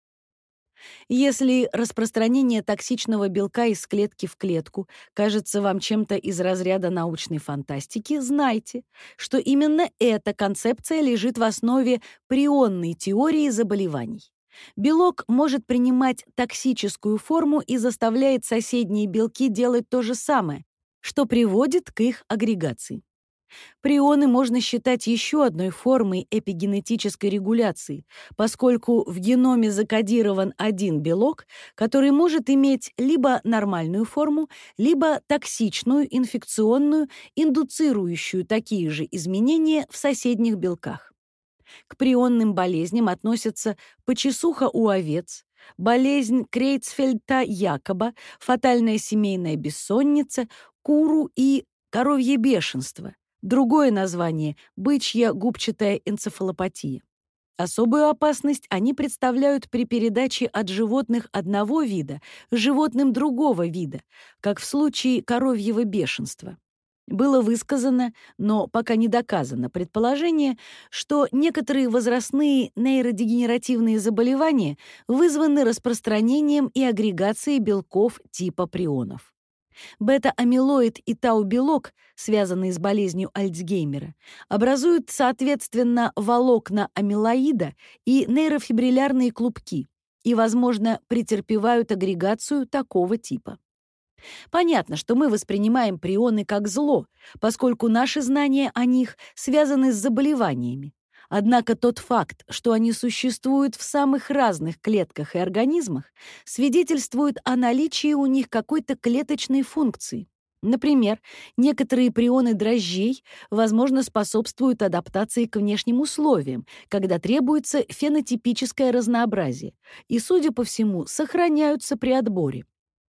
Если распространение токсичного белка из клетки в клетку кажется вам чем-то из разряда научной фантастики, знайте, что именно эта концепция лежит в основе прионной теории заболеваний. Белок может принимать токсическую форму и заставляет соседние белки делать то же самое, что приводит к их агрегации. Прионы можно считать еще одной формой эпигенетической регуляции, поскольку в геноме закодирован один белок, который может иметь либо нормальную форму, либо токсичную, инфекционную, индуцирующую такие же изменения в соседних белках. К прионным болезням относятся почесуха у овец, болезнь Крейцфельда-Якоба, фатальная семейная бессонница, куру и коровье бешенство. Другое название – бычья губчатая энцефалопатия. Особую опасность они представляют при передаче от животных одного вида животным другого вида, как в случае коровьего бешенства. Было высказано, но пока не доказано, предположение, что некоторые возрастные нейродегенеративные заболевания вызваны распространением и агрегацией белков типа прионов. Бета-амилоид и тау-белок, связанные с болезнью Альцгеймера, образуют, соответственно, волокна амилоида и нейрофибриллярные клубки и, возможно, претерпевают агрегацию такого типа. Понятно, что мы воспринимаем прионы как зло, поскольку наши знания о них связаны с заболеваниями. Однако тот факт, что они существуют в самых разных клетках и организмах, свидетельствует о наличии у них какой-то клеточной функции. Например, некоторые прионы дрожжей, возможно, способствуют адаптации к внешним условиям, когда требуется фенотипическое разнообразие, и, судя по всему, сохраняются при отборе.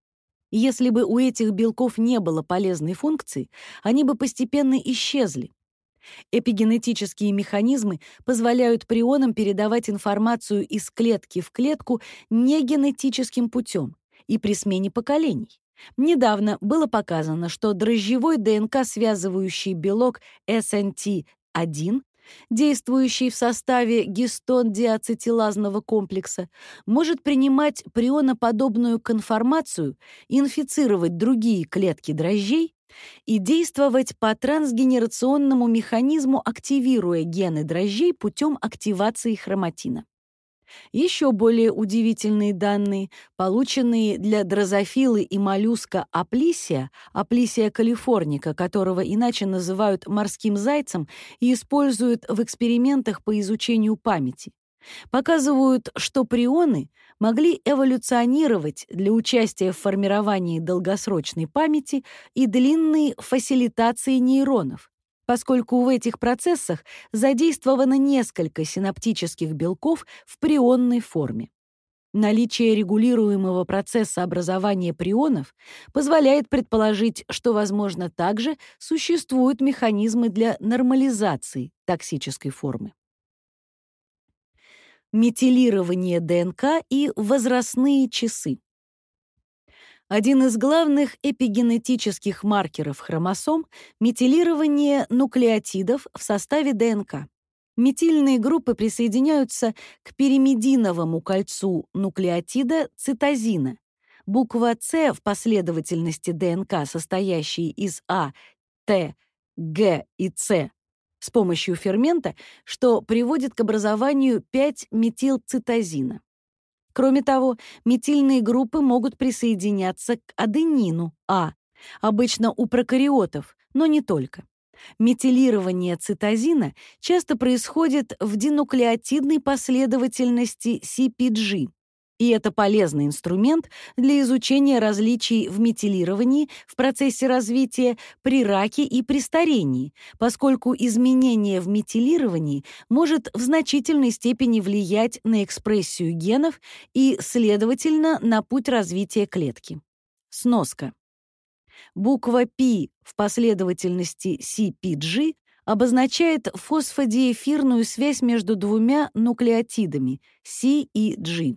Если бы у этих белков не было полезной функции, они бы постепенно исчезли. Эпигенетические механизмы позволяют прионам передавать информацию из клетки в клетку негенетическим путем и при смене поколений. Недавно было показано, что дрожжевой ДНК-связывающий белок эс эн ти один, действующий в составе гистон-диацетилазного комплекса, может принимать прионоподобную конформацию, инфицировать другие клетки дрожжей и действовать по трансгенерационному механизму, активируя гены дрожжей путем активации хроматина. Еще более удивительные данные, полученные для дрозофилы и моллюска аплисия, аплисия калифорника, которого иначе называют морским зайцем и используют в экспериментах по изучению памяти, показывают, что прионы могли эволюционировать для участия в формировании долгосрочной памяти и длинной фасилитации нейронов, поскольку в этих процессах задействовано несколько синаптических белков в прионной форме. Наличие регулируемого процесса образования прионов позволяет предположить, что, возможно, также существуют механизмы для нормализации токсической формы. Метилирование ДНК и возрастные часы. Один из главных эпигенетических маркеров хромосом — метилирование нуклеотидов в составе ДНК. Метильные группы присоединяются к пиримидиновому кольцу нуклеотида цитозина, Буква С в последовательности ДНК, состоящей из А, Т, Г и С, с помощью фермента, что приводит к образованию пять метилцитозина. Кроме того, метильные группы могут присоединяться к аденину А, обычно у прокариотов, но не только. Метилирование цитозина часто происходит в динуклеотидной последовательности си пи джи, и это полезный инструмент для изучения различий в метилировании в процессе развития при раке и при старении, поскольку изменение в метилировании может в значительной степени влиять на экспрессию генов и, следовательно, на путь развития клетки. Сноска. Буква P в последовательности си пи джи обозначает фосфодиэфирную связь между двумя нуклеотидами C и G.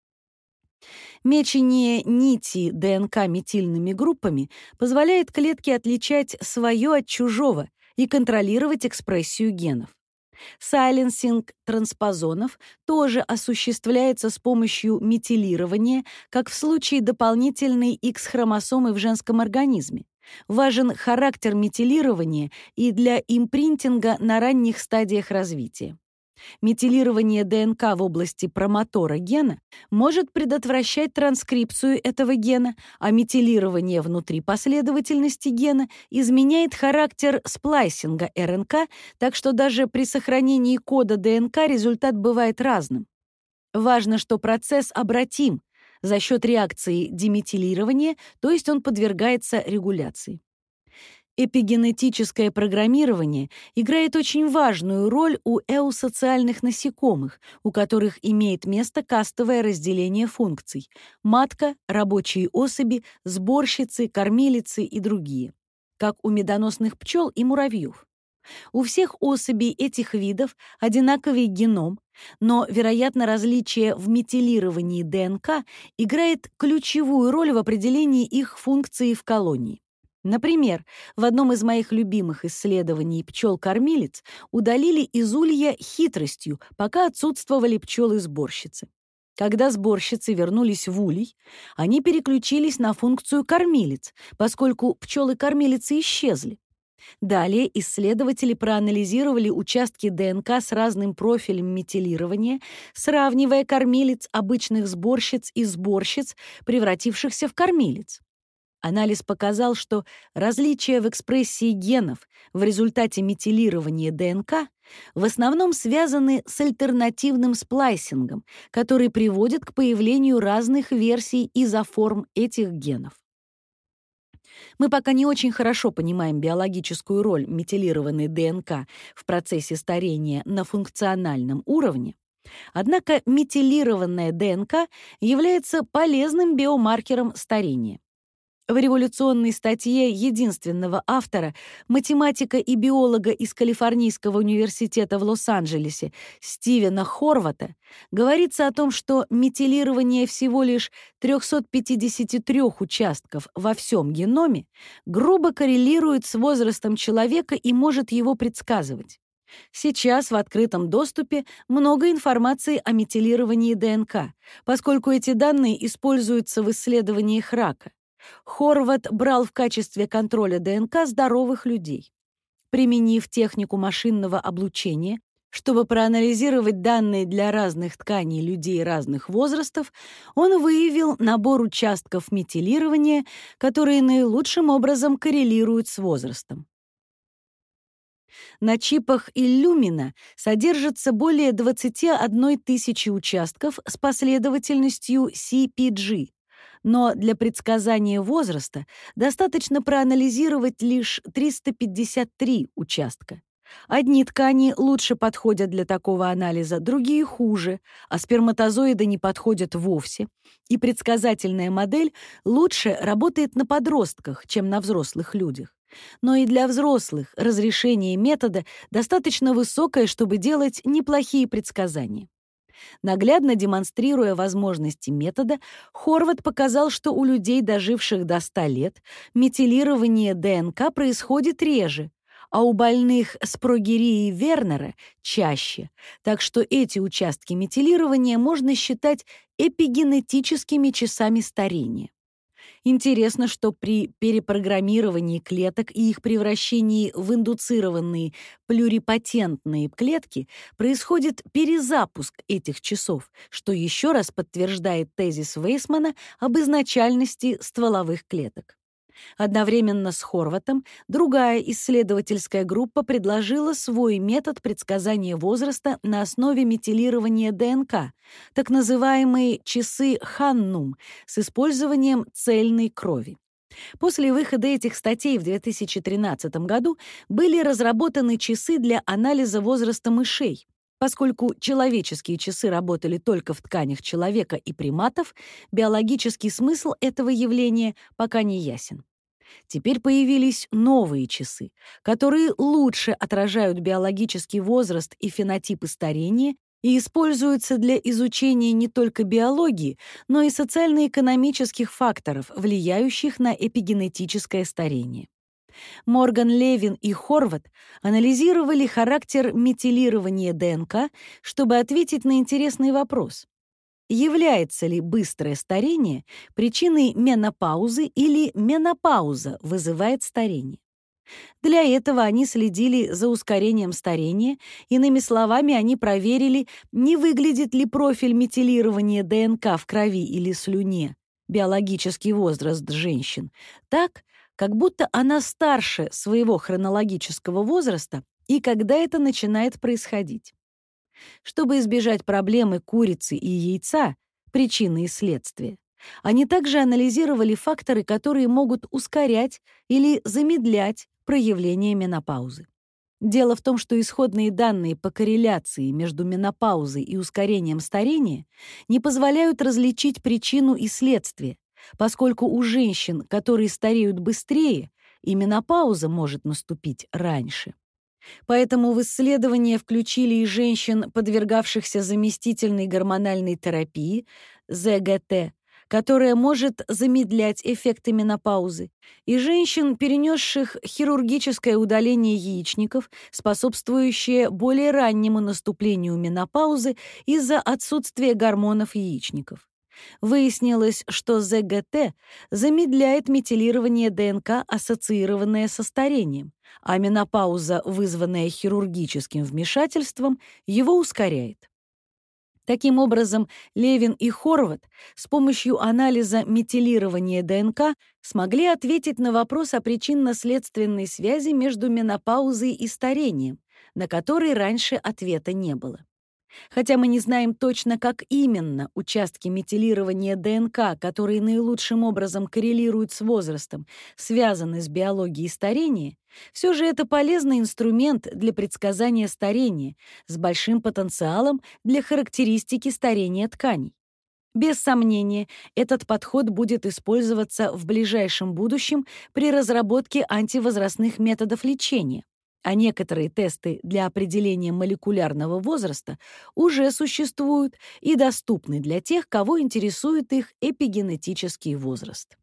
Мечение нити ДНК метильными группами позволяет клетке отличать свое от чужого и контролировать экспрессию генов. Сайленсинг транспозонов тоже осуществляется с помощью метилирования, как в случае дополнительной X-хромосомы в женском организме. Важен характер метилирования и для импринтинга на ранних стадиях развития. Метилирование ДНК в области промотора гена может предотвращать транскрипцию этого гена, а метилирование внутри последовательности гена изменяет характер сплайсинга РНК, так что даже при сохранении кода ДНК результат бывает разным. Важно, что процесс обратим за счет реакции деметилирования, то есть он подвергается регуляции. Эпигенетическое программирование играет очень важную роль у эусоциальных насекомых, у которых имеет место кастовое разделение функций — матка, рабочие особи, сборщицы, кормилицы и другие, как у медоносных пчел и муравьев. У всех особей этих видов одинаковый геном, но, вероятно, различие в метилировании ДНК играет ключевую роль в определении их функции в колонии. Например, в одном из моих любимых исследований пчел-кормилиц удалили из улья хитростью, пока отсутствовали пчелы-сборщицы. Когда сборщицы вернулись в улей, они переключились на функцию кормилиц, поскольку пчелы-кормилицы исчезли. Далее исследователи проанализировали участки ДНК с разным профилем метилирования, сравнивая кормилиц обычных сборщиц и сборщиц, превратившихся в кормилиц. Анализ показал, что различия в экспрессии генов в результате метилирования ДНК в основном связаны с альтернативным сплайсингом, который приводит к появлению разных версий изоформ этих генов. Мы пока не очень хорошо понимаем биологическую роль метилированной ДНК в процессе старения на функциональном уровне, однако метилированная ДНК является полезным биомаркером старения. В революционной статье единственного автора, математика и биолога из Калифорнийского университета в Лос-Анджелесе Стивена Хорвата, говорится о том, что метилирование всего лишь трёхсот пятидесяти трёх участков во всем геноме грубо коррелирует с возрастом человека и может его предсказывать. Сейчас в открытом доступе много информации о метилировании ДНК, поскольку эти данные используются в исследованиях рака. Хорват брал в качестве контроля ДНК здоровых людей. Применив технику машинного облучения, чтобы проанализировать данные для разных тканей людей разных возрастов, он выявил набор участков метилирования, которые наилучшим образом коррелируют с возрастом. На чипах Illumina содержится более двадцати одной тысячи участков с последовательностью си пи джи, но для предсказания возраста достаточно проанализировать лишь триста пятьдесят три участка. Одни ткани лучше подходят для такого анализа, другие хуже, а сперматозоиды не подходят вовсе, и предсказательная модель лучше работает на подростках, чем на взрослых людях. Но и для взрослых разрешение метода достаточно высокое, чтобы делать неплохие предсказания. Наглядно демонстрируя возможности метода, Хорват показал, что у людей, доживших до ста лет, метилирование ДНК происходит реже, а у больных с прогерией Вернера чаще, так что эти участки метилирования можно считать эпигенетическими часами старения. Интересно, что при перепрограммировании клеток и их превращении в индуцированные плюрипотентные клетки происходит перезапуск этих часов, что еще раз подтверждает тезис Вейсмана об изначальности стволовых клеток. Одновременно с Хорватом другая исследовательская группа предложила свой метод предсказания возраста на основе метилирования ДНК, так называемые часы Ханнум с использованием цельной крови. После выхода этих статей в две тысячи тринадцатом году были разработаны часы для анализа возраста мышей. Поскольку человеческие часы работали только в тканях человека и приматов, биологический смысл этого явления пока не ясен. Теперь появились новые часы, которые лучше отражают биологический возраст и фенотипы старения и используются для изучения не только биологии, но и социально-экономических факторов, влияющих на эпигенетическое старение. Морган Левин и Хорват анализировали характер метилирования ДНК, чтобы ответить на интересный вопрос: является ли быстрое старение причиной менопаузы или менопауза вызывает старение? Для этого они следили за ускорением старения, иными словами, они проверили, не выглядит ли профиль метилирования ДНК в крови или слюне, биологический возраст женщин, так, как будто она старше своего хронологического возраста и когда это начинает происходить. Чтобы избежать проблемы курицы и яйца, причины и следствия, они также анализировали факторы, которые могут ускорять или замедлять проявление менопаузы. Дело в том, что исходные данные по корреляции между менопаузой и ускорением старения не позволяют различить причину и следствие, поскольку у женщин, которые стареют быстрее, и менопауза может наступить раньше. Поэтому в исследование включили и женщин, подвергавшихся заместительной гормональной терапии, зэ гэ тэ, которая может замедлять эффекты менопаузы, и женщин, перенесших хирургическое удаление яичников, способствующее более раннему наступлению менопаузы из-за отсутствия гормонов яичников. Выяснилось, что зэ гэ тэ замедляет метилирование ДНК, ассоциированное со старением, а менопауза, вызванная хирургическим вмешательством, его ускоряет. Таким образом, Левин и Хорват с помощью анализа метилирования ДНК смогли ответить на вопрос о причинно-следственной связи между менопаузой и старением, на который раньше ответа не было. Хотя мы не знаем точно, как именно участки метилирования ДНК, которые наилучшим образом коррелируют с возрастом, связаны с биологией старения, все же это полезный инструмент для предсказания старения с большим потенциалом для характеристики старения тканей. Без сомнения, этот подход будет использоваться в ближайшем будущем при разработке антивозрастных методов лечения, а некоторые тесты для определения молекулярного возраста уже существуют и доступны для тех, кого интересует их эпигенетический возраст.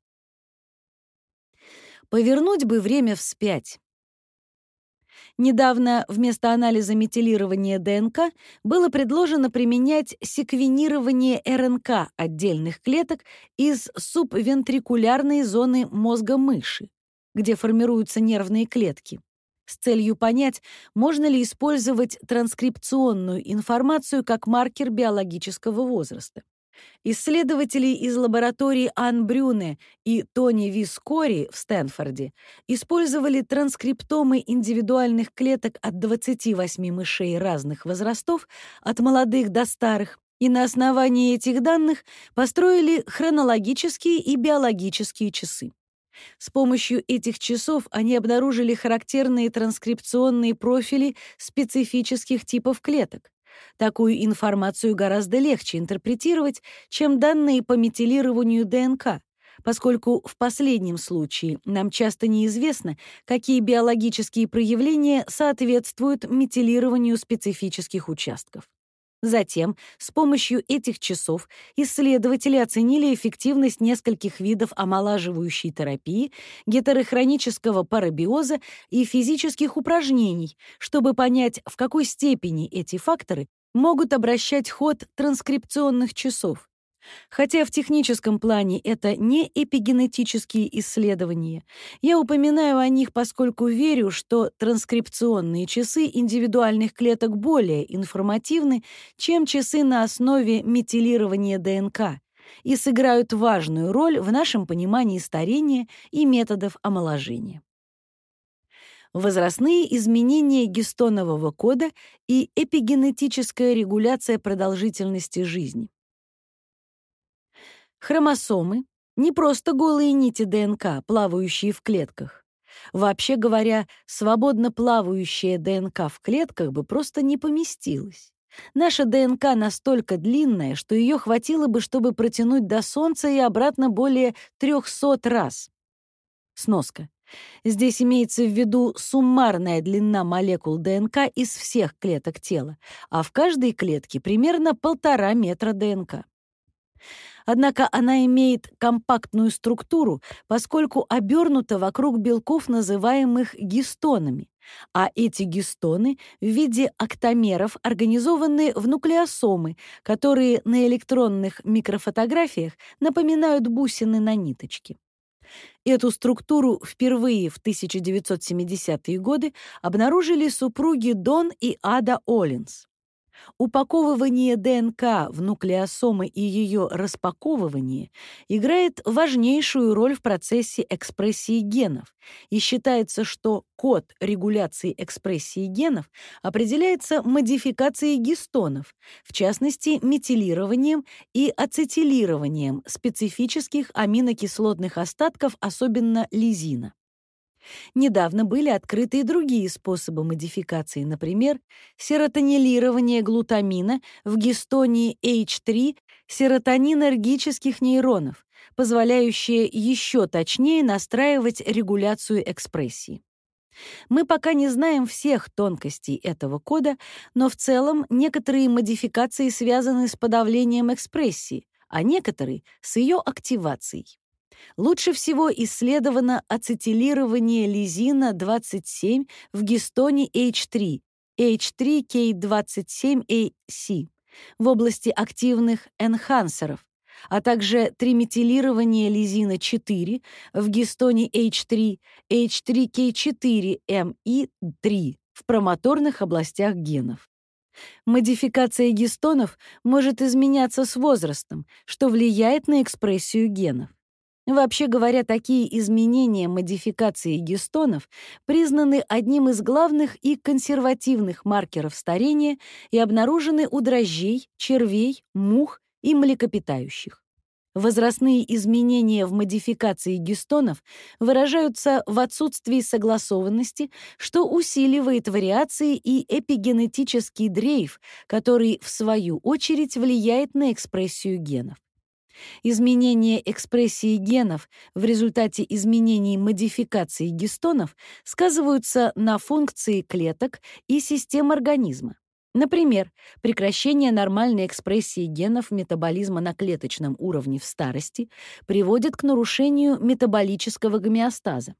Повернуть бы время вспять. Недавно вместо анализа метилирования ДНК было предложено применять секвенирование эр эн ка отдельных клеток из субвентрикулярной зоны мозга мыши, где формируются нервные клетки, с целью понять, можно ли использовать транскрипционную информацию как маркер биологического возраста. Исследователи из лаборатории Ан Брюне и Тони Вискори в Стэнфорде использовали транскриптомы индивидуальных клеток от двадцати восьми мышей разных возрастов, от молодых до старых, и на основании этих данных построили хронологические и биологические часы. С помощью этих часов они обнаружили характерные транскрипционные профили специфических типов клеток. Такую информацию гораздо легче интерпретировать, чем данные по метилированию ДНК, поскольку в последнем случае нам часто неизвестно, какие биологические проявления соответствуют метилированию специфических участков. Затем, с помощью этих часов исследователи оценили эффективность нескольких видов омолаживающей терапии, гетерохронического парабиоза и физических упражнений, чтобы понять, в какой степени эти факторы могут обращать ход транскрипционных часов. Хотя в техническом плане это не эпигенетические исследования, я упоминаю о них, поскольку верю, что транскрипционные часы индивидуальных клеток более информативны, чем часы на основе метилирования ДНК, и сыграют важную роль в нашем понимании старения и методов омоложения. Возрастные изменения гистонового кода и эпигенетическая регуляция продолжительности жизни. Хромосомы — не просто голые нити ДНК, плавающие в клетках. Вообще говоря, свободно плавающая ДНК в клетках бы просто не поместилась. Наша ДНК настолько длинная, что ее хватило бы, чтобы протянуть до Солнца и обратно более трехсот раз. Сноска. Здесь имеется в виду суммарная длина молекул ДНК из всех клеток тела, а в каждой клетке примерно полтора метра ДНК. Однако она имеет компактную структуру, поскольку обернута вокруг белков, называемых гистонами, а эти гистоны в виде октамеров организованы в нуклеосомы, которые на электронных микрофотографиях напоминают бусины на ниточке. Эту структуру впервые в тысяча девятьсот семидесятые годы обнаружили супруги Дон и Ада Оллинс. Упаковывание ДНК в нуклеосомы и ее распаковывание играет важнейшую роль в процессе экспрессии генов, и считается, что код регуляции экспрессии генов определяется модификацией гистонов, в частности, метилированием и ацетилированием специфических аминокислотных остатков, особенно лизина. Недавно были открыты и другие способы модификации, например, серотонилирование глутамина в гистоне эйч три серотонинергических нейронов, позволяющее еще точнее настраивать регуляцию экспрессии. Мы пока не знаем всех тонкостей этого кода, но в целом некоторые модификации связаны с подавлением экспрессии, а некоторые — с ее активацией. Лучше всего исследовано ацетилирование лизина двадцать семь в гистоне эйч три, эйч три кей двадцать семь эй си, в области активных энхансеров, а также триметилирование лизина четыре в гистоне эйч три, эйч три кей четыре эм и три в промоторных областях генов. Модификация гистонов может изменяться с возрастом, что влияет на экспрессию генов. Вообще говоря, такие изменения модификации гистонов признаны одним из главных и консервативных маркеров старения и обнаружены у дрожжей, червей, мух и млекопитающих. Возрастные изменения в модификации гистонов выражаются в отсутствии согласованности, что усиливает вариации и эпигенетический дрейф, который, в свою очередь, влияет на экспрессию генов. Изменение экспрессии генов в результате изменений модификации гистонов сказываются на функции клеток и систем организма. Например, прекращение нормальной экспрессии генов метаболизма на клеточном уровне в старости приводит к нарушению метаболического гомеостаза.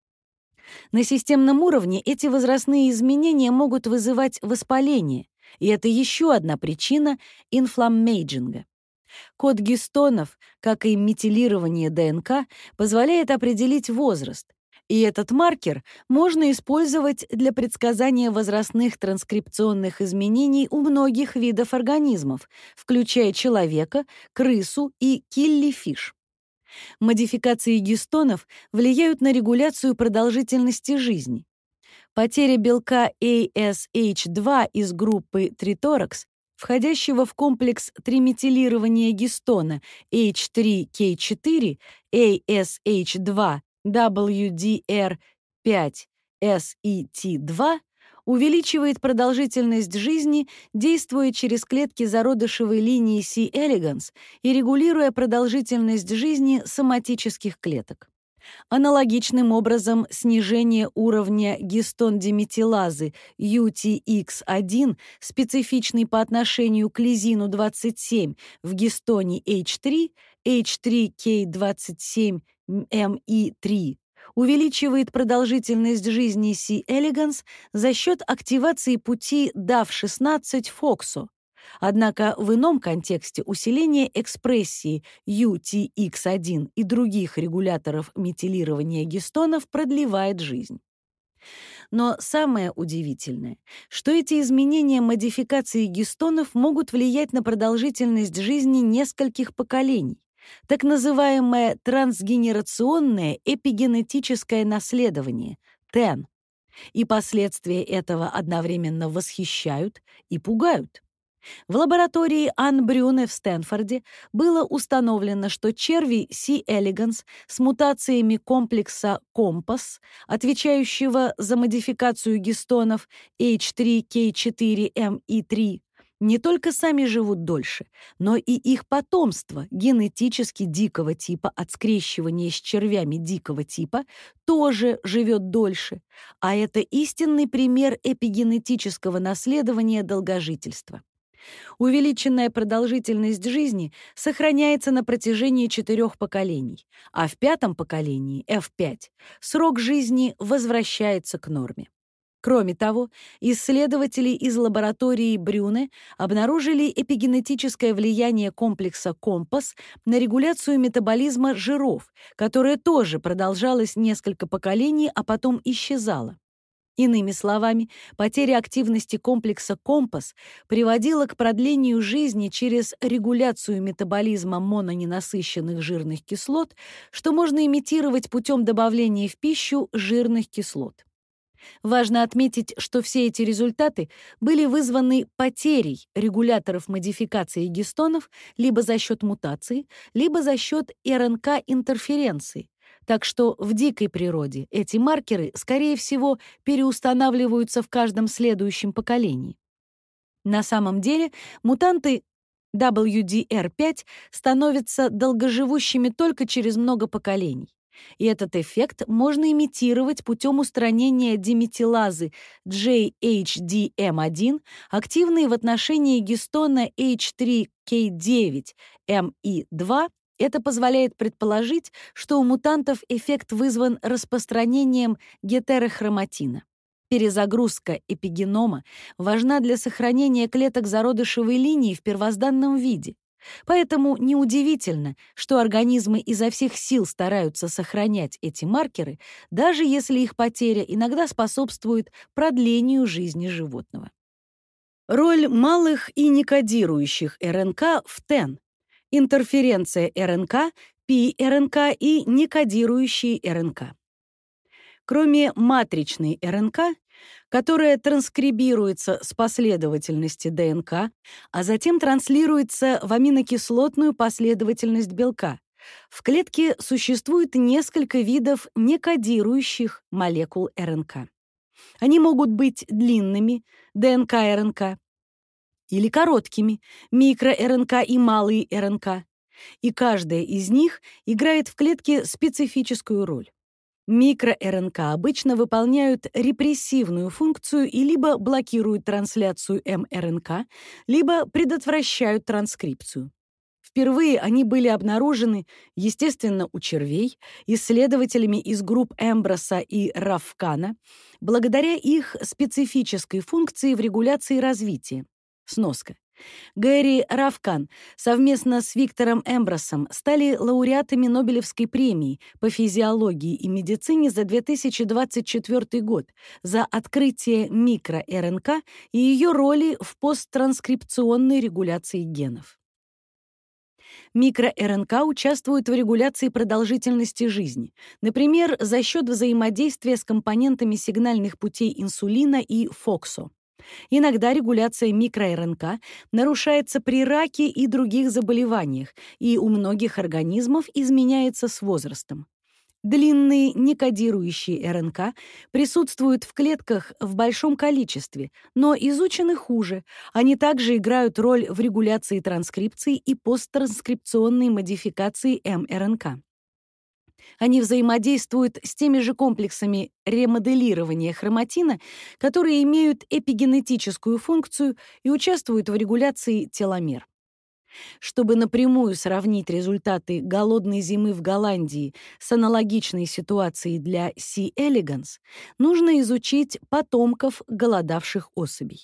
На системном уровне эти возрастные изменения могут вызывать воспаление, и это еще одна причина инфламмейджинга. Код гистонов, как и метилирование ДНК, позволяет определить возраст, и этот маркер можно использовать для предсказания возрастных транскрипционных изменений у многих видов организмов, включая человека, крысу и киллифиш. Модификации гистонов влияют на регуляцию продолжительности жизни. Потеря белка эй эс эйч два из группы Tritorx, входящего в комплекс триметилирования гистона эйч три кей четыре, эй эс эйч два дабл ю ди эр пять эс и ти два, увеличивает продолжительность жизни, действуя через клетки зародышевой линии C. elegans и регулируя продолжительность жизни соматических клеток. Аналогичным образом, снижение уровня гистондиметилазы ю ти икс один, специфичный по отношению к лизину двадцать семь в гистоне эйч три, эйч три кей двадцать семь эм и три, увеличивает продолжительность жизни C. elegans за счет активации пути дав шестнадцать фоксо, Однако в ином контексте усиление экспрессии ю ти икс один и других регуляторов метилирования гистонов продлевает жизнь. Но самое удивительное, что эти изменения модификации гистонов могут влиять на продолжительность жизни нескольких поколений, так называемое трансгенерационное эпигенетическое наследование, ТЭН, и последствия этого одновременно восхищают и пугают. В лаборатории Ан Брюне в Стэнфорде было установлено, что черви C. elegans с мутациями комплекса компас, отвечающего за модификацию гистонов эйч три кей четыре эм и три, не только сами живут дольше, но и их потомство генетически дикого типа от скрещивания с червями дикого типа тоже живет дольше, а это истинный пример эпигенетического наследования долгожительства. Увеличенная продолжительность жизни сохраняется на протяжении четырех поколений, а в пятом поколении, эф пять, срок жизни возвращается к норме. Кроме того, исследователи из лаборатории Брюне обнаружили эпигенетическое влияние комплекса компас на регуляцию метаболизма жиров, которое тоже продолжалось несколько поколений, а потом исчезало. Иными словами, потеря активности комплекса компас приводила к продлению жизни через регуляцию метаболизма мононенасыщенных жирных кислот, что можно имитировать путем добавления в пищу жирных кислот. Важно отметить, что все эти результаты были вызваны потерей регуляторов модификации гистонов либо за счет мутации, либо за счет эр эн ка-интерференции. Так что в дикой природе эти маркеры, скорее всего, переустанавливаются в каждом следующем поколении. На самом деле мутанты дабл ю ди эр пять становятся долгоживущими только через много поколений. И этот эффект можно имитировать путем устранения диметилазы джей эйч ди эм один, активной в отношении гистона эйч три кей девять эм и два. Это позволяет предположить, что у мутантов эффект вызван распространением гетерохроматина. Перезагрузка эпигенома важна для сохранения клеток зародышевой линии в первозданном виде. Поэтому неудивительно, что организмы изо всех сил стараются сохранять эти маркеры, даже если их потеря иногда способствует продлению жизни животного. Роль малых и некодирующих эр эн ка в ТЭН. Интерференция эр эн ка, пи-эр эн ка и некодирующие эр эн ка. Кроме матричной эр эн ка, которая транскрибируется с последовательности дэ эн ка, а затем транслируется в аминокислотную последовательность белка, в клетке существует несколько видов некодирующих молекул эр эн ка. Они могут быть длинными, дэ эн ка-эр эн ка, или короткими, микро-эр эн ка и малые эр эн ка, и каждая из них играет в клетке специфическую роль. Микро-эр эн ка обычно выполняют репрессивную функцию и либо блокируют трансляцию эм эр эн ка, либо предотвращают транскрипцию. Впервые они были обнаружены, естественно, у червей, исследователями из групп Эмброса и Равкана, благодаря их специфической функции в регуляции развития. Сноска. Гэри Равкан совместно с Виктором Эмбросом стали лауреатами Нобелевской премии по физиологии и медицине за две тысячи двадцать четвёртый год за открытие микро-эр эн ка и ее роли в посттранскрипционной регуляции генов. Микро-эр эн ка участвуют в регуляции продолжительности жизни, например, за счет взаимодействия с компонентами сигнальных путей инсулина и фоксо. Иногда регуляция микро-эр эн ка нарушается при раке и других заболеваниях, и у многих организмов изменяется с возрастом. Длинные некодирующие эр эн ка присутствуют в клетках в большом количестве, но изучены хуже. Они также играют роль в регуляции транскрипции и посттранскрипционной модификации эм эр эн ка. Они взаимодействуют с теми же комплексами ремоделирования хроматина, которые имеют эпигенетическую функцию и участвуют в регуляции теломер. Чтобы напрямую сравнить результаты голодной зимы в Голландии с аналогичной ситуацией для C. elegans, нужно изучить потомков голодавших особей.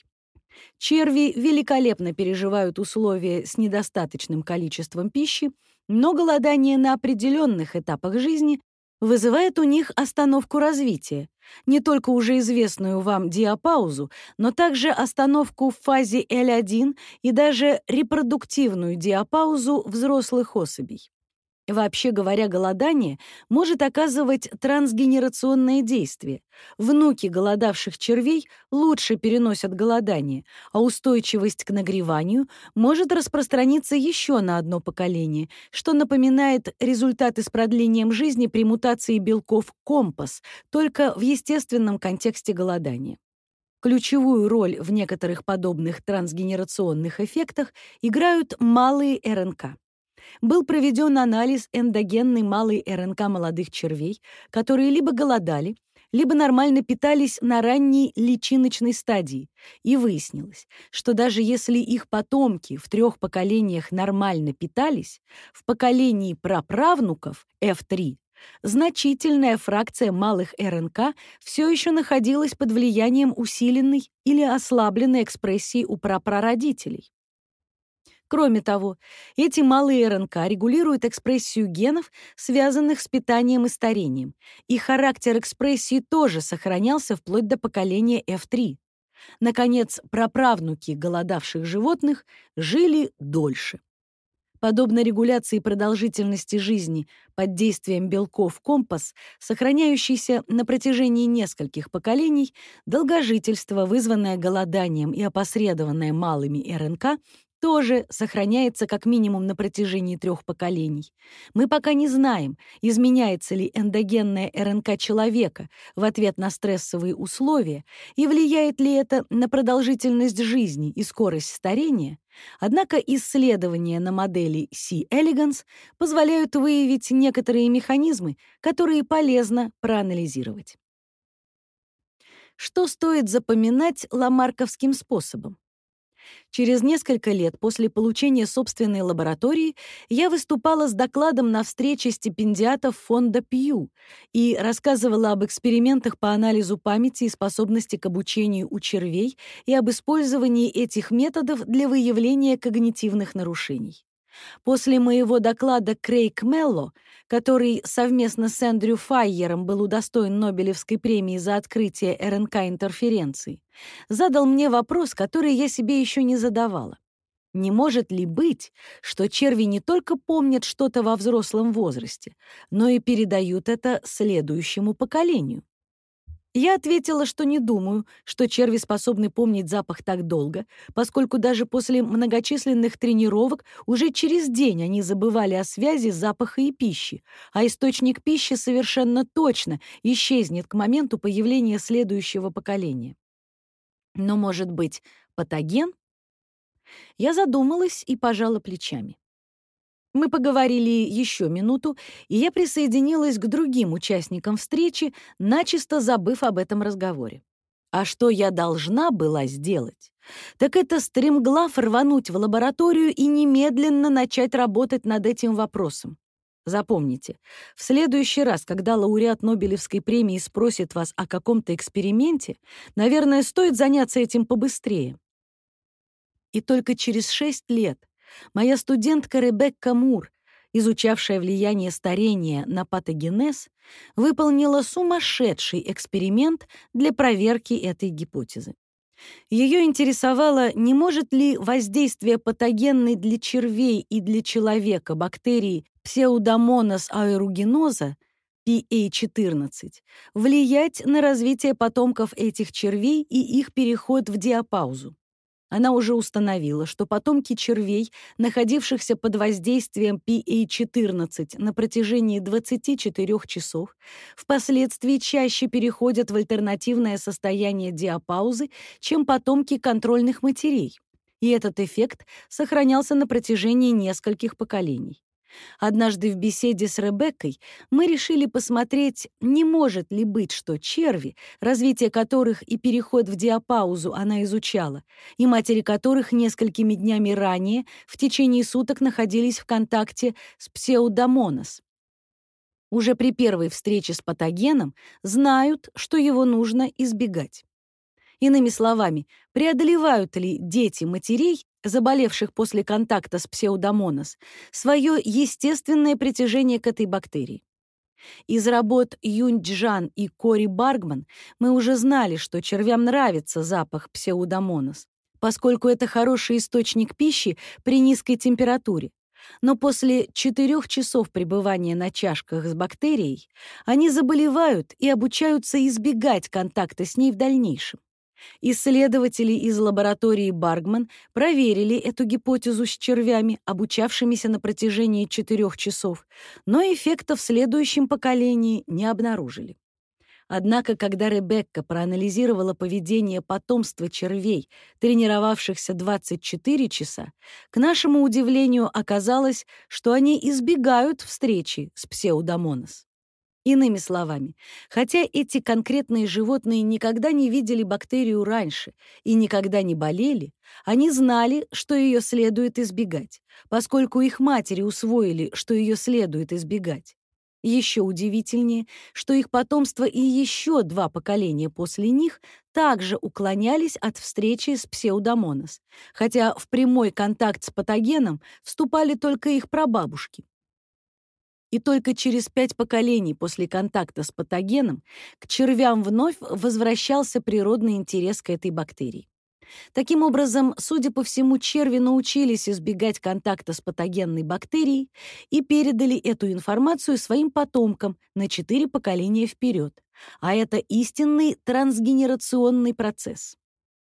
Черви великолепно переживают условия с недостаточным количеством пищи, но голодание на определенных этапах жизни вызывает у них остановку развития, не только уже известную вам диапаузу, но также остановку в фазе L один и даже репродуктивную диапаузу взрослых особей. Вообще говоря, голодание может оказывать трансгенерационное действие. Внуки голодавших червей лучше переносят голодание, а устойчивость к нагреванию может распространиться еще на одно поколение, что напоминает результаты с продлением жизни при мутации белков компас, только в естественном контексте голодания. Ключевую роль в некоторых подобных трансгенерационных эффектах играют малые РНК. Был проведен анализ эндогенной малой РНК молодых червей, которые либо голодали, либо нормально питались на ранней личиночной стадии, и выяснилось, что даже если их потомки в трех поколениях нормально питались, в поколении праправнуков эф три значительная фракция малых РНК все еще находилась под влиянием усиленной или ослабленной экспрессии у прапрародителей. Кроме того, эти малые РНК регулируют экспрессию генов, связанных с питанием и старением, и характер экспрессии тоже сохранялся вплоть до поколения эф три. Наконец, праправнуки голодавших животных жили дольше. Подобно регуляции продолжительности жизни под действием белков компас, сохраняющейся на протяжении нескольких поколений, долгожительство, вызванное голоданием и опосредованное малыми РНК, тоже сохраняется как минимум на протяжении трех поколений. Мы пока не знаем, изменяется ли эндогенная РНК человека в ответ на стрессовые условия и влияет ли это на продолжительность жизни и скорость старения, однако исследования на модели C. elegans позволяют выявить некоторые механизмы, которые полезно проанализировать. Что стоит запоминать ламарковским способом? Через несколько лет после получения собственной лаборатории я выступала с докладом на встрече стипендиатов фонда Пью и рассказывала об экспериментах по анализу памяти и способности к обучению у червей и об использовании этих методов для выявления когнитивных нарушений. После моего доклада Крейг Мелло, который совместно с Эндрю Файером был удостоен Нобелевской премии за открытие РНК-интерференций, задал мне вопрос, который я себе еще не задавала. Не может ли быть, что черви не только помнят что-то во взрослом возрасте, но и передают это следующему поколению? Я ответила, что не думаю, что черви способны помнить запах так долго, поскольку даже после многочисленных тренировок уже через день они забывали о связи запаха и пищи, а источник пищи совершенно точно исчезнет к моменту появления следующего поколения. Но, может быть, патоген? Я задумалась и пожала плечами. Мы поговорили еще минуту, и я присоединилась к другим участникам встречи, начисто забыв об этом разговоре. А что я должна была сделать? Так это стремглав рвануть в лабораторию и немедленно начать работать над этим вопросом. Запомните, в следующий раз, когда лауреат Нобелевской премии спросит вас о каком-то эксперименте, наверное, стоит заняться этим побыстрее. И только через шесть лет моя студентка Ребекка Мур, изучавшая влияние старения на патогенез, выполнила сумасшедший эксперимент для проверки этой гипотезы. Ее интересовало, не может ли воздействие патогенной для червей и для человека бактерии Pseudomonas aeruginosa пи эй четырнадцать влиять на развитие потомков этих червей и их переход в диапаузу. Она уже установила, что потомки червей, находившихся под воздействием пи эй четырнадцать на протяжении двадцати четырёх часов, впоследствии чаще переходят в альтернативное состояние диапаузы, чем потомки контрольных матерей. И этот эффект сохранялся на протяжении нескольких поколений. Однажды в беседе с Ребеккой мы решили посмотреть, не может ли быть, что черви, развитие которых и переход в диапаузу она изучала, и матери которых несколькими днями ранее в течение суток находились в контакте с псеудомонас, уже при первой встрече с патогеном знают, что его нужно избегать. Иными словами, преодолевают ли дети матерей, заболевших после контакта с псевдомонас, свое естественное притяжение к этой бактерии? Из работ Юнь Чжан и Кори Баргман мы уже знали, что червям нравится запах псевдомонас, поскольку это хороший источник пищи при низкой температуре. Но после четырех часов пребывания на чашках с бактерией они заболевают и обучаются избегать контакта с ней в дальнейшем. Исследователи из лаборатории Баргман проверили эту гипотезу с червями, обучавшимися на протяжении четырех часов, но эффекта в следующем поколении не обнаружили. Однако, когда Ребекка проанализировала поведение потомства червей, тренировавшихся двадцать четыре часа, к нашему удивлению оказалось, что они избегают встречи с псевдомонас. Иными словами, хотя эти конкретные животные никогда не видели бактерию раньше и никогда не болели, они знали, что ее следует избегать, поскольку их матери усвоили, что ее следует избегать. Еще удивительнее, что их потомство и еще два поколения после них также уклонялись от встречи с псевдомонас, хотя в прямой контакт с патогеном вступали только их прабабушки. И только через пять поколений после контакта с патогеном к червям вновь возвращался природный интерес к этой бактерии. Таким образом, судя по всему, черви научились избегать контакта с патогенной бактерией и передали эту информацию своим потомкам на четыре поколения вперед. А это истинный трансгенерационный процесс.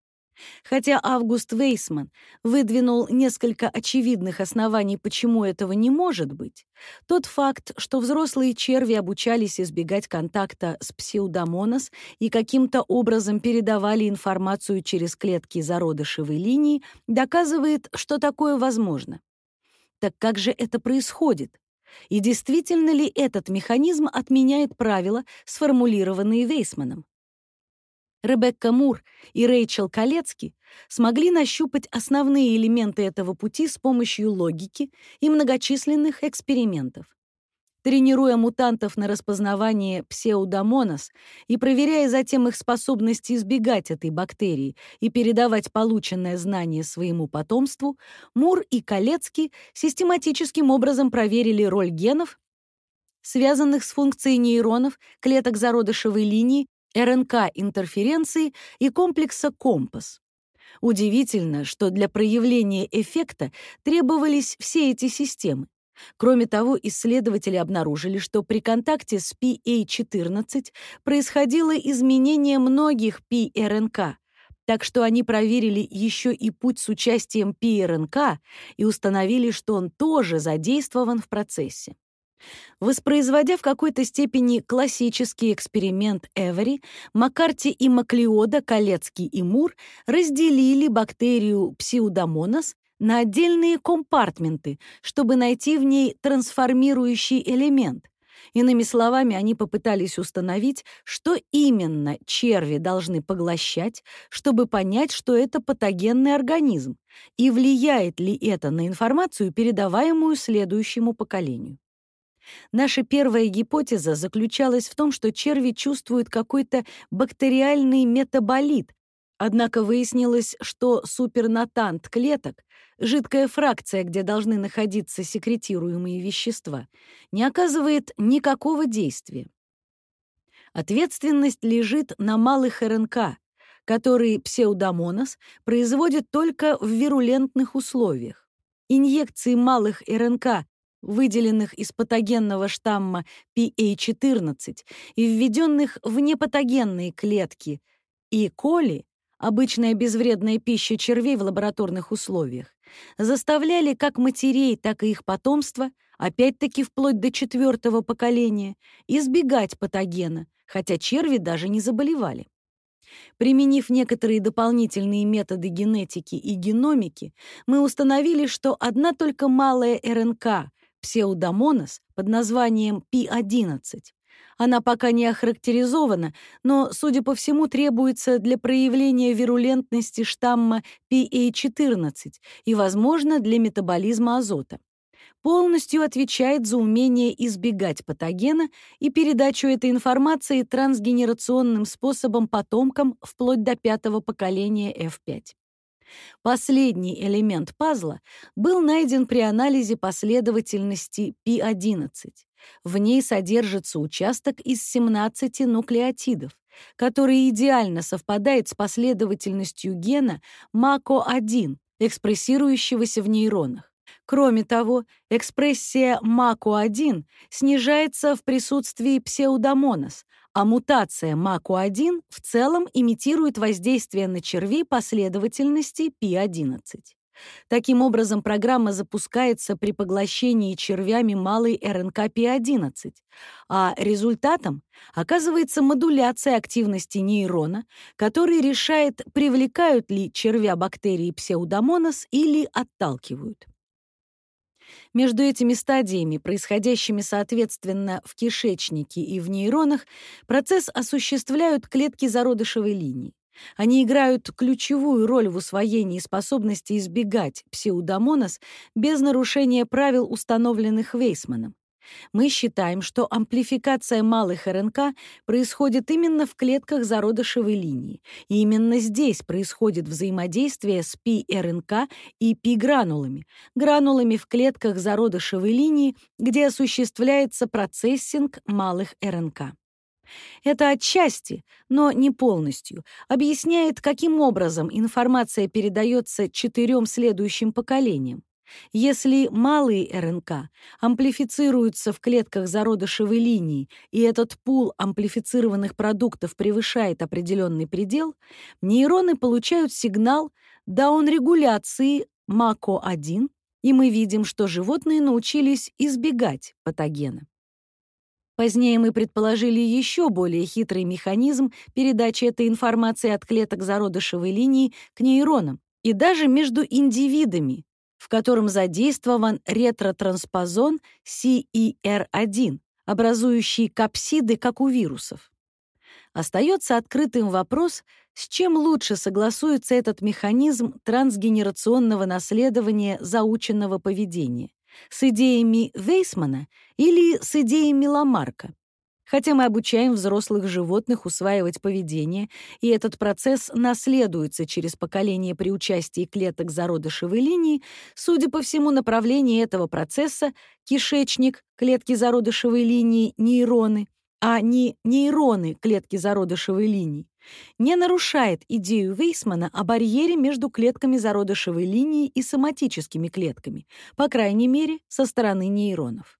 Хотя Август Вейсман выдвинул несколько очевидных оснований, почему этого не может быть, тот факт, что взрослые черви обучались избегать контакта с псевдомонас и каким-то образом передавали информацию через клетки зародышевой линии, доказывает, что такое возможно. Так как же это происходит? И действительно ли этот механизм отменяет правила, сформулированные Вейсманом? Ребекка Мур и Рэйчел Калецки смогли нащупать основные элементы этого пути с помощью логики и многочисленных экспериментов. Тренируя мутантов на распознавание псевдомонас и проверяя затем их способность избегать этой бактерии и передавать полученное знание своему потомству, Мур и Калецки систематическим образом проверили роль генов, связанных с функцией нейронов, клеток зародышевой линии, РНК-интерференции и комплекса компас. Удивительно, что для проявления эффекта требовались все эти системы. Кроме того, исследователи обнаружили, что при контакте с пи эй четырнадцать происходило изменение многих пи-РНК, так что они проверили еще и путь с участием пи-РНК и установили, что он тоже задействован в процессе. Воспроизводя в какой-то степени классический эксперимент Эвери, Маккарти и Маклиода, Калецки и Мур разделили бактерию псевдомонас на отдельные компартменты, чтобы найти в ней трансформирующий элемент. Иными словами, они попытались установить, что именно черви должны поглощать, чтобы понять, что это патогенный организм, и влияет ли это на информацию, передаваемую следующему поколению. Наша первая гипотеза заключалась в том, что черви чувствуют какой-то бактериальный метаболит, однако выяснилось, что супернатант клеток, жидкая фракция, где должны находиться секретируемые вещества, не оказывает никакого действия. Ответственность лежит на малых РНК, которые псевдомонас производит только в вирулентных условиях. Инъекции малых РНК, выделенных из патогенного штамма пи эй четырнадцать и введенных в непатогенные клетки и. коли, обычная безвредная пища червей в лабораторных условиях, заставляли как матерей, так и их потомство, опять-таки вплоть до четвертого поколения, избегать патогена, хотя черви даже не заболевали. Применив некоторые дополнительные методы генетики и геномики, мы установили, что одна только малая РНК псевдомонас под названием пи одиннадцать. Она пока не охарактеризована, но, судя по всему, требуется для проявления вирулентности штамма пи эй четырнадцать и, возможно, для метаболизма азота. полностью отвечает за умение избегать патогена и передачу этой информации трансгенерационным способом потомкам вплоть до пятого поколения эф пять. Последний элемент пазла был найден при анализе последовательности пи одиннадцать. В ней содержится участок из семнадцати нуклеотидов, который идеально совпадает с последовательностью гена мако один, экспрессирующегося в нейронах. Кроме того, экспрессия мако один снижается в присутствии псевдомонас, а мутация мако один в целом имитирует воздействие на червей последовательности пи одиннадцать. Таким образом, программа запускается при поглощении червями малой эр эн ка пи одиннадцать, а результатом оказывается модуляция активности нейрона, который решает, привлекают ли червя бактерии псевдомонас или отталкивают. Между этими стадиями, происходящими соответственно в кишечнике и в нейронах, процесс осуществляют клетки зародышевой линии. Они играют ключевую роль в усвоении способности избегать псевдомонас без нарушения правил, установленных Вейсманом. Мы считаем, что амплификация малых эр эн ка происходит именно в клетках зародышевой линии, и именно здесь происходит взаимодействие с пи эр эн ка и пи-гранулами, гранулами в клетках зародышевой линии, где осуществляется процессинг малых эр эн ка. Это отчасти, но не полностью, объясняет, каким образом информация передается четырем следующим поколениям. Если малые эр эн ка амплифицируются в клетках зародышевой линии, и этот пул амплифицированных продуктов превышает определенный предел, нейроны получают сигнал даунрегуляции мако один, и мы видим, что животные научились избегать патогена. Позднее мы предположили еще более хитрый механизм передачи этой информации от клеток зародышевой линии к нейронам, и даже между индивидами, в котором задействован ретротранспозон си и эр один, образующий капсиды, как у вирусов. Остается открытым вопрос, с чем лучше согласуется этот механизм трансгенерационного наследования заученного поведения — с идеями Вейсмана или с идеями Ламарка. Хотя мы обучаем взрослых животных усваивать поведение, и этот процесс наследуется через поколение при участии клеток зародышевой линии, судя по всему, направление этого процесса — кишечник, клетки зародышевой линии, нейроны, а не нейроны, клетки зародышевой линии, не нарушает идею Вейсмана о барьере между клетками зародышевой линии и соматическими клетками, по крайней мере, со стороны нейронов.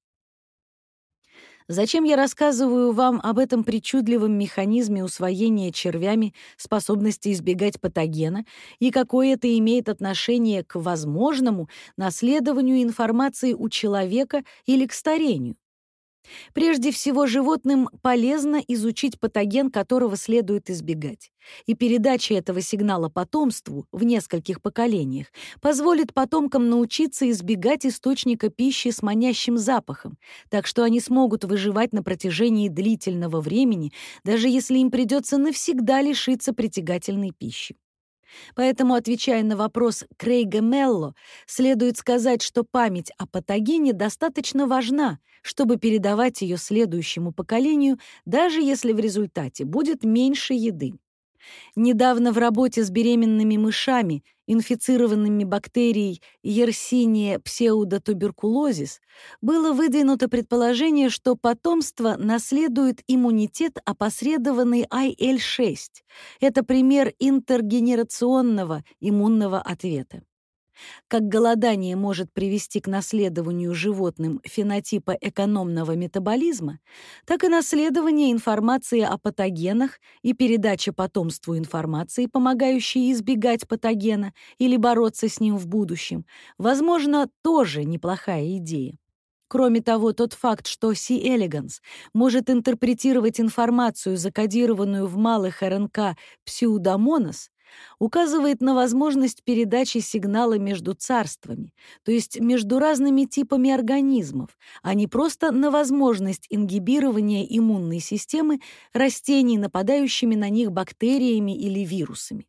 Зачем я рассказываю вам об этом причудливом механизме усвоения червями способности избегать патогена и какое это имеет отношение к возможному наследованию информации у человека или к старению? Прежде всего, животным полезно изучить патоген, которого следует избегать, и передача этого сигнала потомству в нескольких поколениях позволит потомкам научиться избегать источника пищи с манящим запахом, так что они смогут выживать на протяжении длительного времени, даже если им придется навсегда лишиться притягательной пищи. Поэтому, отвечая на вопрос Крейга Мелло, следует сказать, что память о патогене достаточно важна, чтобы передавать ее следующему поколению, даже если в результате будет меньше еды. Недавно в работе с беременными мышами, инфицированными бактерией Yersinia pseudotuberculosis, было выдвинуто предположение, что потомство наследует иммунитет, опосредованный ай эл шесть. Это пример интергенерационного иммунного ответа. Как голодание может привести к наследованию животным фенотипа экономного метаболизма, так и наследование информации о патогенах и передача потомству информации, помогающей избегать патогена или бороться с ним в будущем, возможно, тоже неплохая идея. Кроме того, тот факт, что C. elegans может интерпретировать информацию, закодированную в малых эр эн ка псевдомонас, указывает на возможность передачи сигнала между царствами, то есть между разными типами организмов, а не просто на возможность ингибирования иммунной системы растений, нападающими на них бактериями или вирусами.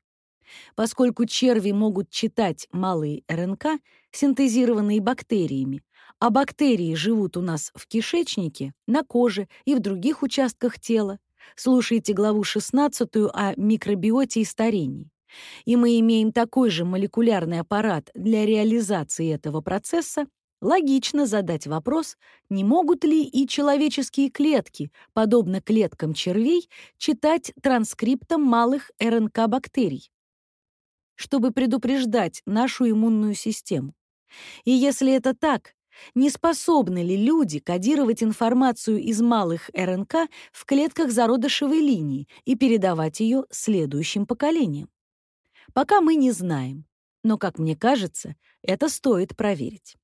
Поскольку черви могут читать малые эр эн ка, синтезированные бактериями, А бактерии живут у нас в кишечнике, на коже и в других участках тела. Слушайте главу шестнадцатую о микробиоте и старении. И мы имеем такой же молекулярный аппарат для реализации этого процесса, логично задать вопрос, не могут ли и человеческие клетки, подобно клеткам червей, читать транскриптом малых эр эн ка-бактерий, чтобы предупреждать нашу иммунную систему. И если это так, не способны ли люди кодировать информацию из малых эр эн ка в клетках зародышевой линии и передавать ее следующим поколениям? Пока мы не знаем, но, как мне кажется, это стоит проверить.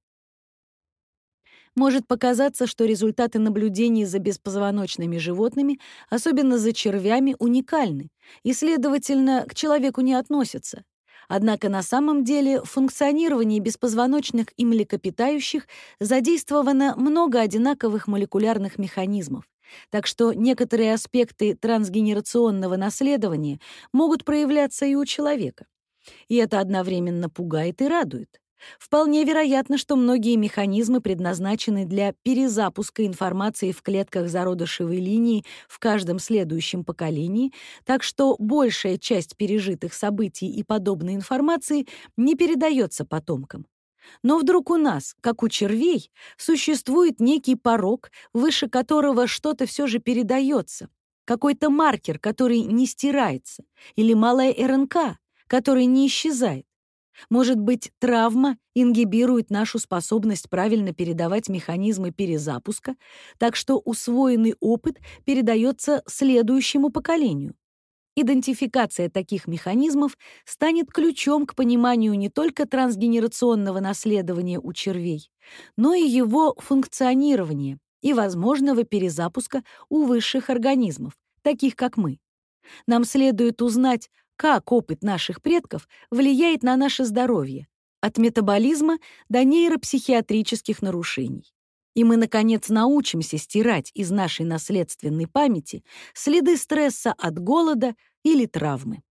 Может показаться, что результаты наблюдений за беспозвоночными животными, особенно за червями, уникальны и, следовательно, к человеку не относятся. Однако на самом деле в функционировании беспозвоночных и млекопитающих задействовано много одинаковых молекулярных механизмов, так что некоторые аспекты трансгенерационного наследования могут проявляться и у человека. И это одновременно пугает и радует. Вполне вероятно, что многие механизмы предназначены для перезапуска информации в клетках зародышевой линии в каждом следующем поколении, так что большая часть пережитых событий и подобной информации не передается потомкам. Но вдруг у нас, как у червей, существует некий порог, выше которого что-то все же передается, какой-то маркер, который не стирается, или малая эр эн ка, который не исчезает. Может быть, травма ингибирует нашу способность правильно передавать механизмы перезапуска, так что усвоенный опыт передается следующему поколению. Идентификация таких механизмов станет ключом к пониманию не только трансгенерационного наследования у червей, но и его функционирования и возможного перезапуска у высших организмов, таких как мы. Нам следует узнать, как опыт наших предков влияет на наше здоровье, от метаболизма до нейропсихиатрических нарушений. И мы, наконец, научимся стирать из нашей наследственной памяти следы стресса от голода или травмы.